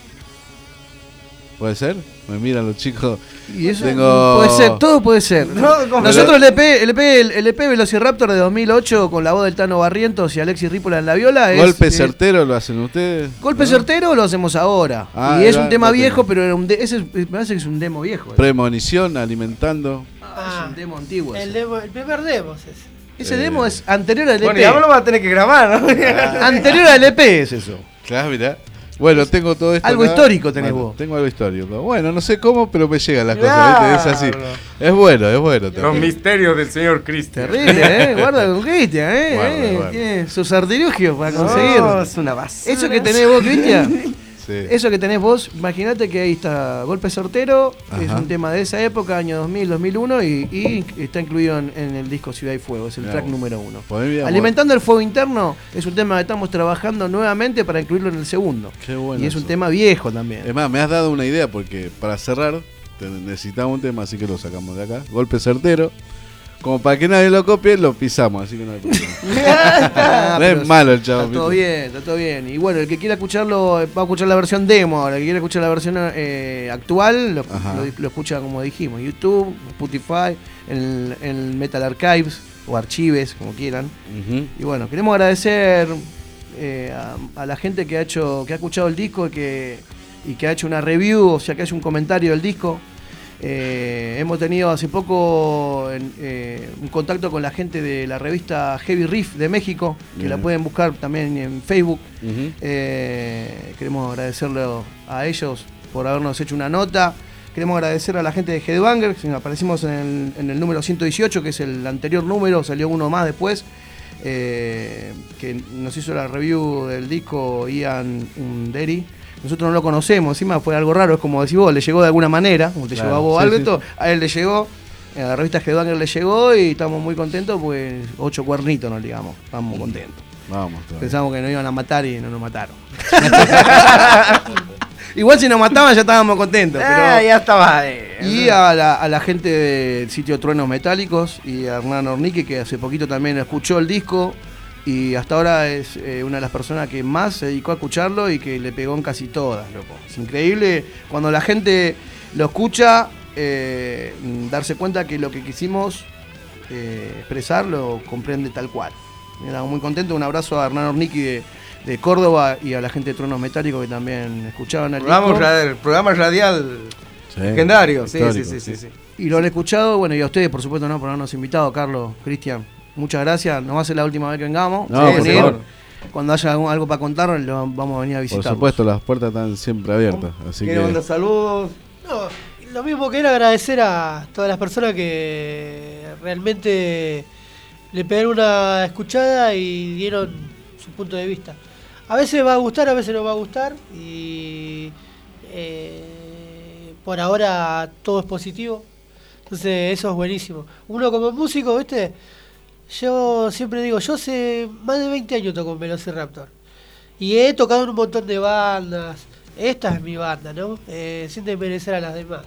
¿Puede ser? Me miran los chicos. Y eso puede ser, todo puede ser. Nosotros el EP Velociraptor de 2008 con la voz del Tano Barrientos y Alexis Rípola en la viola. ¿Golpe certero lo hacen ustedes? Golpe certero lo hacemos ahora. Y es un tema viejo, pero era me parece que es un demo viejo. Premonición, alimentando. Es un demo antiguo. El primer demo es ese. Ese demo es anterior al EP. Bueno, ya me lo va a tener que grabar, ¿no? Anterior al EP es eso. Claro, mirá. Bueno, tengo todo esto. Algo acá. histórico tenés vos. Tengo algo histórico. Bueno, no sé cómo, pero me llegan las cosas, ¿viste? Es así. Es bueno. Los misterios del señor Cristian. Terrible, guarda con Cristian, Guarda. Tiene sus artilugios para conseguir. No, es una basura. Eso que tenés vos, Cristian. Sí. Eso que tenés vos, imagínate que ahí está Golpe Certero, es Ajá. un tema de esa época, año 2000, 2001, y está incluido en el disco Ciudad y Fuego, es el track número 1. Alimentando el fuego interno es un tema que estamos trabajando nuevamente para incluirlo en el segundo. Qué bueno. Y es un tema viejo también. Es más, me has dado una idea porque para cerrar necesitamos un tema, así que lo sacamos de acá. Golpe Certero. Como para que nadie lo copie, lo pisamos, así que no hay problema. No es malo el chavo. Está todo bien. Y bueno, el que quiera escucharlo, va a escuchar la versión demo. Ahora, el que quiera escuchar la versión actual, lo escucha como dijimos, YouTube, Spotify, en Metal Archives o Archives, como quieran. Y bueno, queremos agradecer a la gente que ha escuchado el disco y que ha hecho una review, o sea, que ha hecho un comentario del disco. Hemos tenido hace poco un contacto con la gente de la revista Heavy Riff de México, que la pueden buscar también en Facebook. Queremos agradecerle a ellos por habernos hecho una nota. Queremos agradecer a la gente de Headbanger, que aparecimos en el número 118, que es el anterior número, salió uno más después, que nos hizo la review del disco Ian Undery. Nosotros no lo conocemos, encima fue algo raro, es como decís vos, le llegó de alguna manera, como te llegó a vos algo, a él le llegó, a la revista Headbanger le llegó y estamos muy contentos, pues 8 cuernitos nos ligamos, estamos contentos. Vamos. Pensamos que nos iban a matar y no nos mataron. Igual si nos mataban ya estábamos contentos. Pero... ya estaba. Y a la gente del sitio Truenos Metálicos y a Hernán Ornique, que hace poquito también escuchó el disco. Y hasta ahora es una de las personas que más se dedicó a escucharlo y que le pegó en casi todas, loco. Es increíble cuando la gente lo escucha, darse cuenta que lo que quisimos expresar lo comprende tal cual. Estamos muy contentos. Un abrazo a Hernán Ornicky de Córdoba y a la gente de Tronos Metálicos que también escuchaban el programa radial legendario. Sí. Y lo han escuchado, bueno, y a ustedes, por supuesto, no por habernos invitado, Carlos, Cristian. Muchas gracias, no va a ser la última vez que vengamos. Cuando haya algo para contar, lo vamos a venir a visitar. Por supuesto, las puertas están siempre abiertas. Así que mandar saludos. No, lo mismo que era agradecer a todas las personas que realmente le pegaron una escuchada y dieron su punto de vista. A veces va a gustar, a veces no va a gustar. Y por ahora todo es positivo. Entonces eso es buenísimo. Uno como músico, ¿viste? Yo siempre digo, yo hace más de 20 años toco en Velociraptor. Y he tocado en un montón de bandas. Esta es mi banda, ¿no? Sin desmerecer a las demás.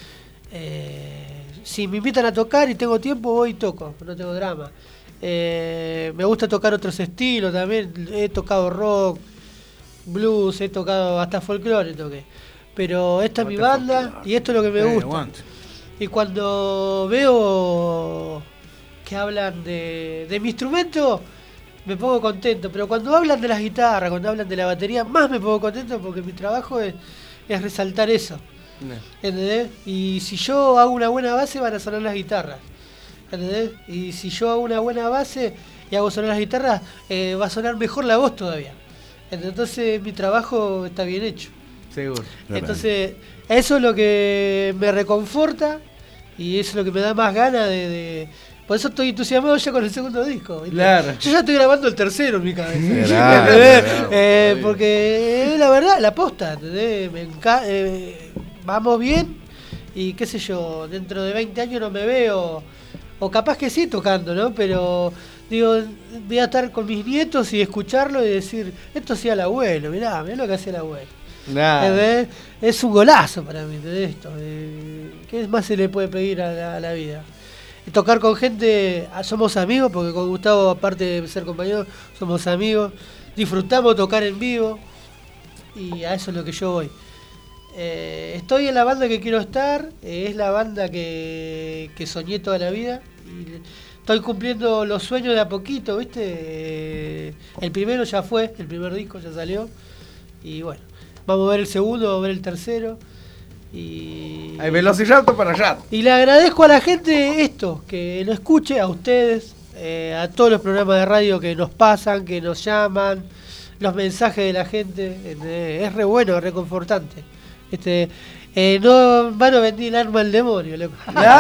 Si me invitan a tocar y tengo tiempo, voy y toco, no tengo drama. Me gusta tocar otros estilos también. He tocado rock, blues, he tocado hasta folclore toqué. Pero esta es mi banda y esto es lo que me gusta. Y cuando veo que hablan de mi instrumento, me pongo contento. Pero cuando hablan de las guitarras, cuando hablan de la batería, más me pongo contento porque mi trabajo es resaltar eso. ¿Entendés? Y si yo hago una buena base, van a sonar las guitarras. ¿Entendés? Y si yo hago una buena base y hago sonar las guitarras, va a sonar mejor la voz todavía. Entonces mi trabajo está bien hecho. Seguro. Entonces eso es lo que me reconforta y eso es lo que me da más ganas de... Por eso estoy entusiasmado ya con el segundo disco. ¿Viste? Claro. Yo ya estoy grabando el tercero en mi cabeza. Claro. Porque la verdad, la posta, ¿entendés? Vamos bien y qué sé yo, dentro de 20 años no me veo, o capaz que sí tocando, ¿no? Pero digo, voy a estar con mis nietos y escucharlo y decir, esto hacía el abuelo, mirá lo que hacía el abuelo. Es un golazo para mí, ¿entendés? Esto. ¿Qué más se le puede pedir a la vida? Tocar con gente, somos amigos, porque con Gustavo, aparte de ser compañeros, somos amigos, disfrutamos tocar en vivo y a eso es lo que yo voy. Estoy en la banda que quiero estar, es la banda que soñé toda la vida y estoy cumpliendo los sueños de a poquito, ¿viste? El primero ya fue, el primer disco ya salió y bueno, vamos a ver el segundo, vamos a ver el tercero. Y hay Velociraptor para allá. Y le agradezco a la gente esto, que lo escuche, a ustedes, a todos los programas de radio que nos pasan, que nos llaman, los mensajes de la gente, es re bueno, es reconfortante. No van a vender el arma al demonio, loco.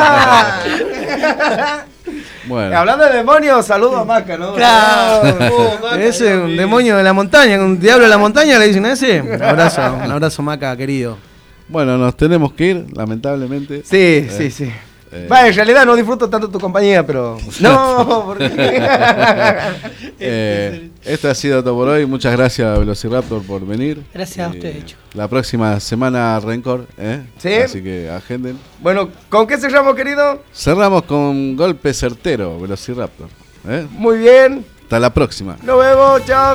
Bueno. Hablando de demonios, saludo a Maca, ¿no? Claro. Maca, ese es un demonio de la montaña, un diablo de la montaña, le dicen a ese. Un abrazo, Maca, querido. Bueno, nos tenemos que ir, lamentablemente. Sí. En realidad no disfruto tanto tu compañía, pero... No, porque... Esto ha sido todo por hoy. Muchas gracias, Velociraptor, por venir. Gracias a ustedes, chicos. La próxima semana, Rencor. Sí. Así que agenden. Bueno, ¿con qué cerramos, querido? Cerramos con Golpe Certero, Velociraptor. Muy bien. Hasta la próxima. Nos vemos, chao.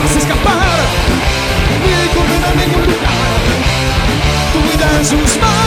podrás escapar ni correr a ningún lugar. Tu vida en sus manos.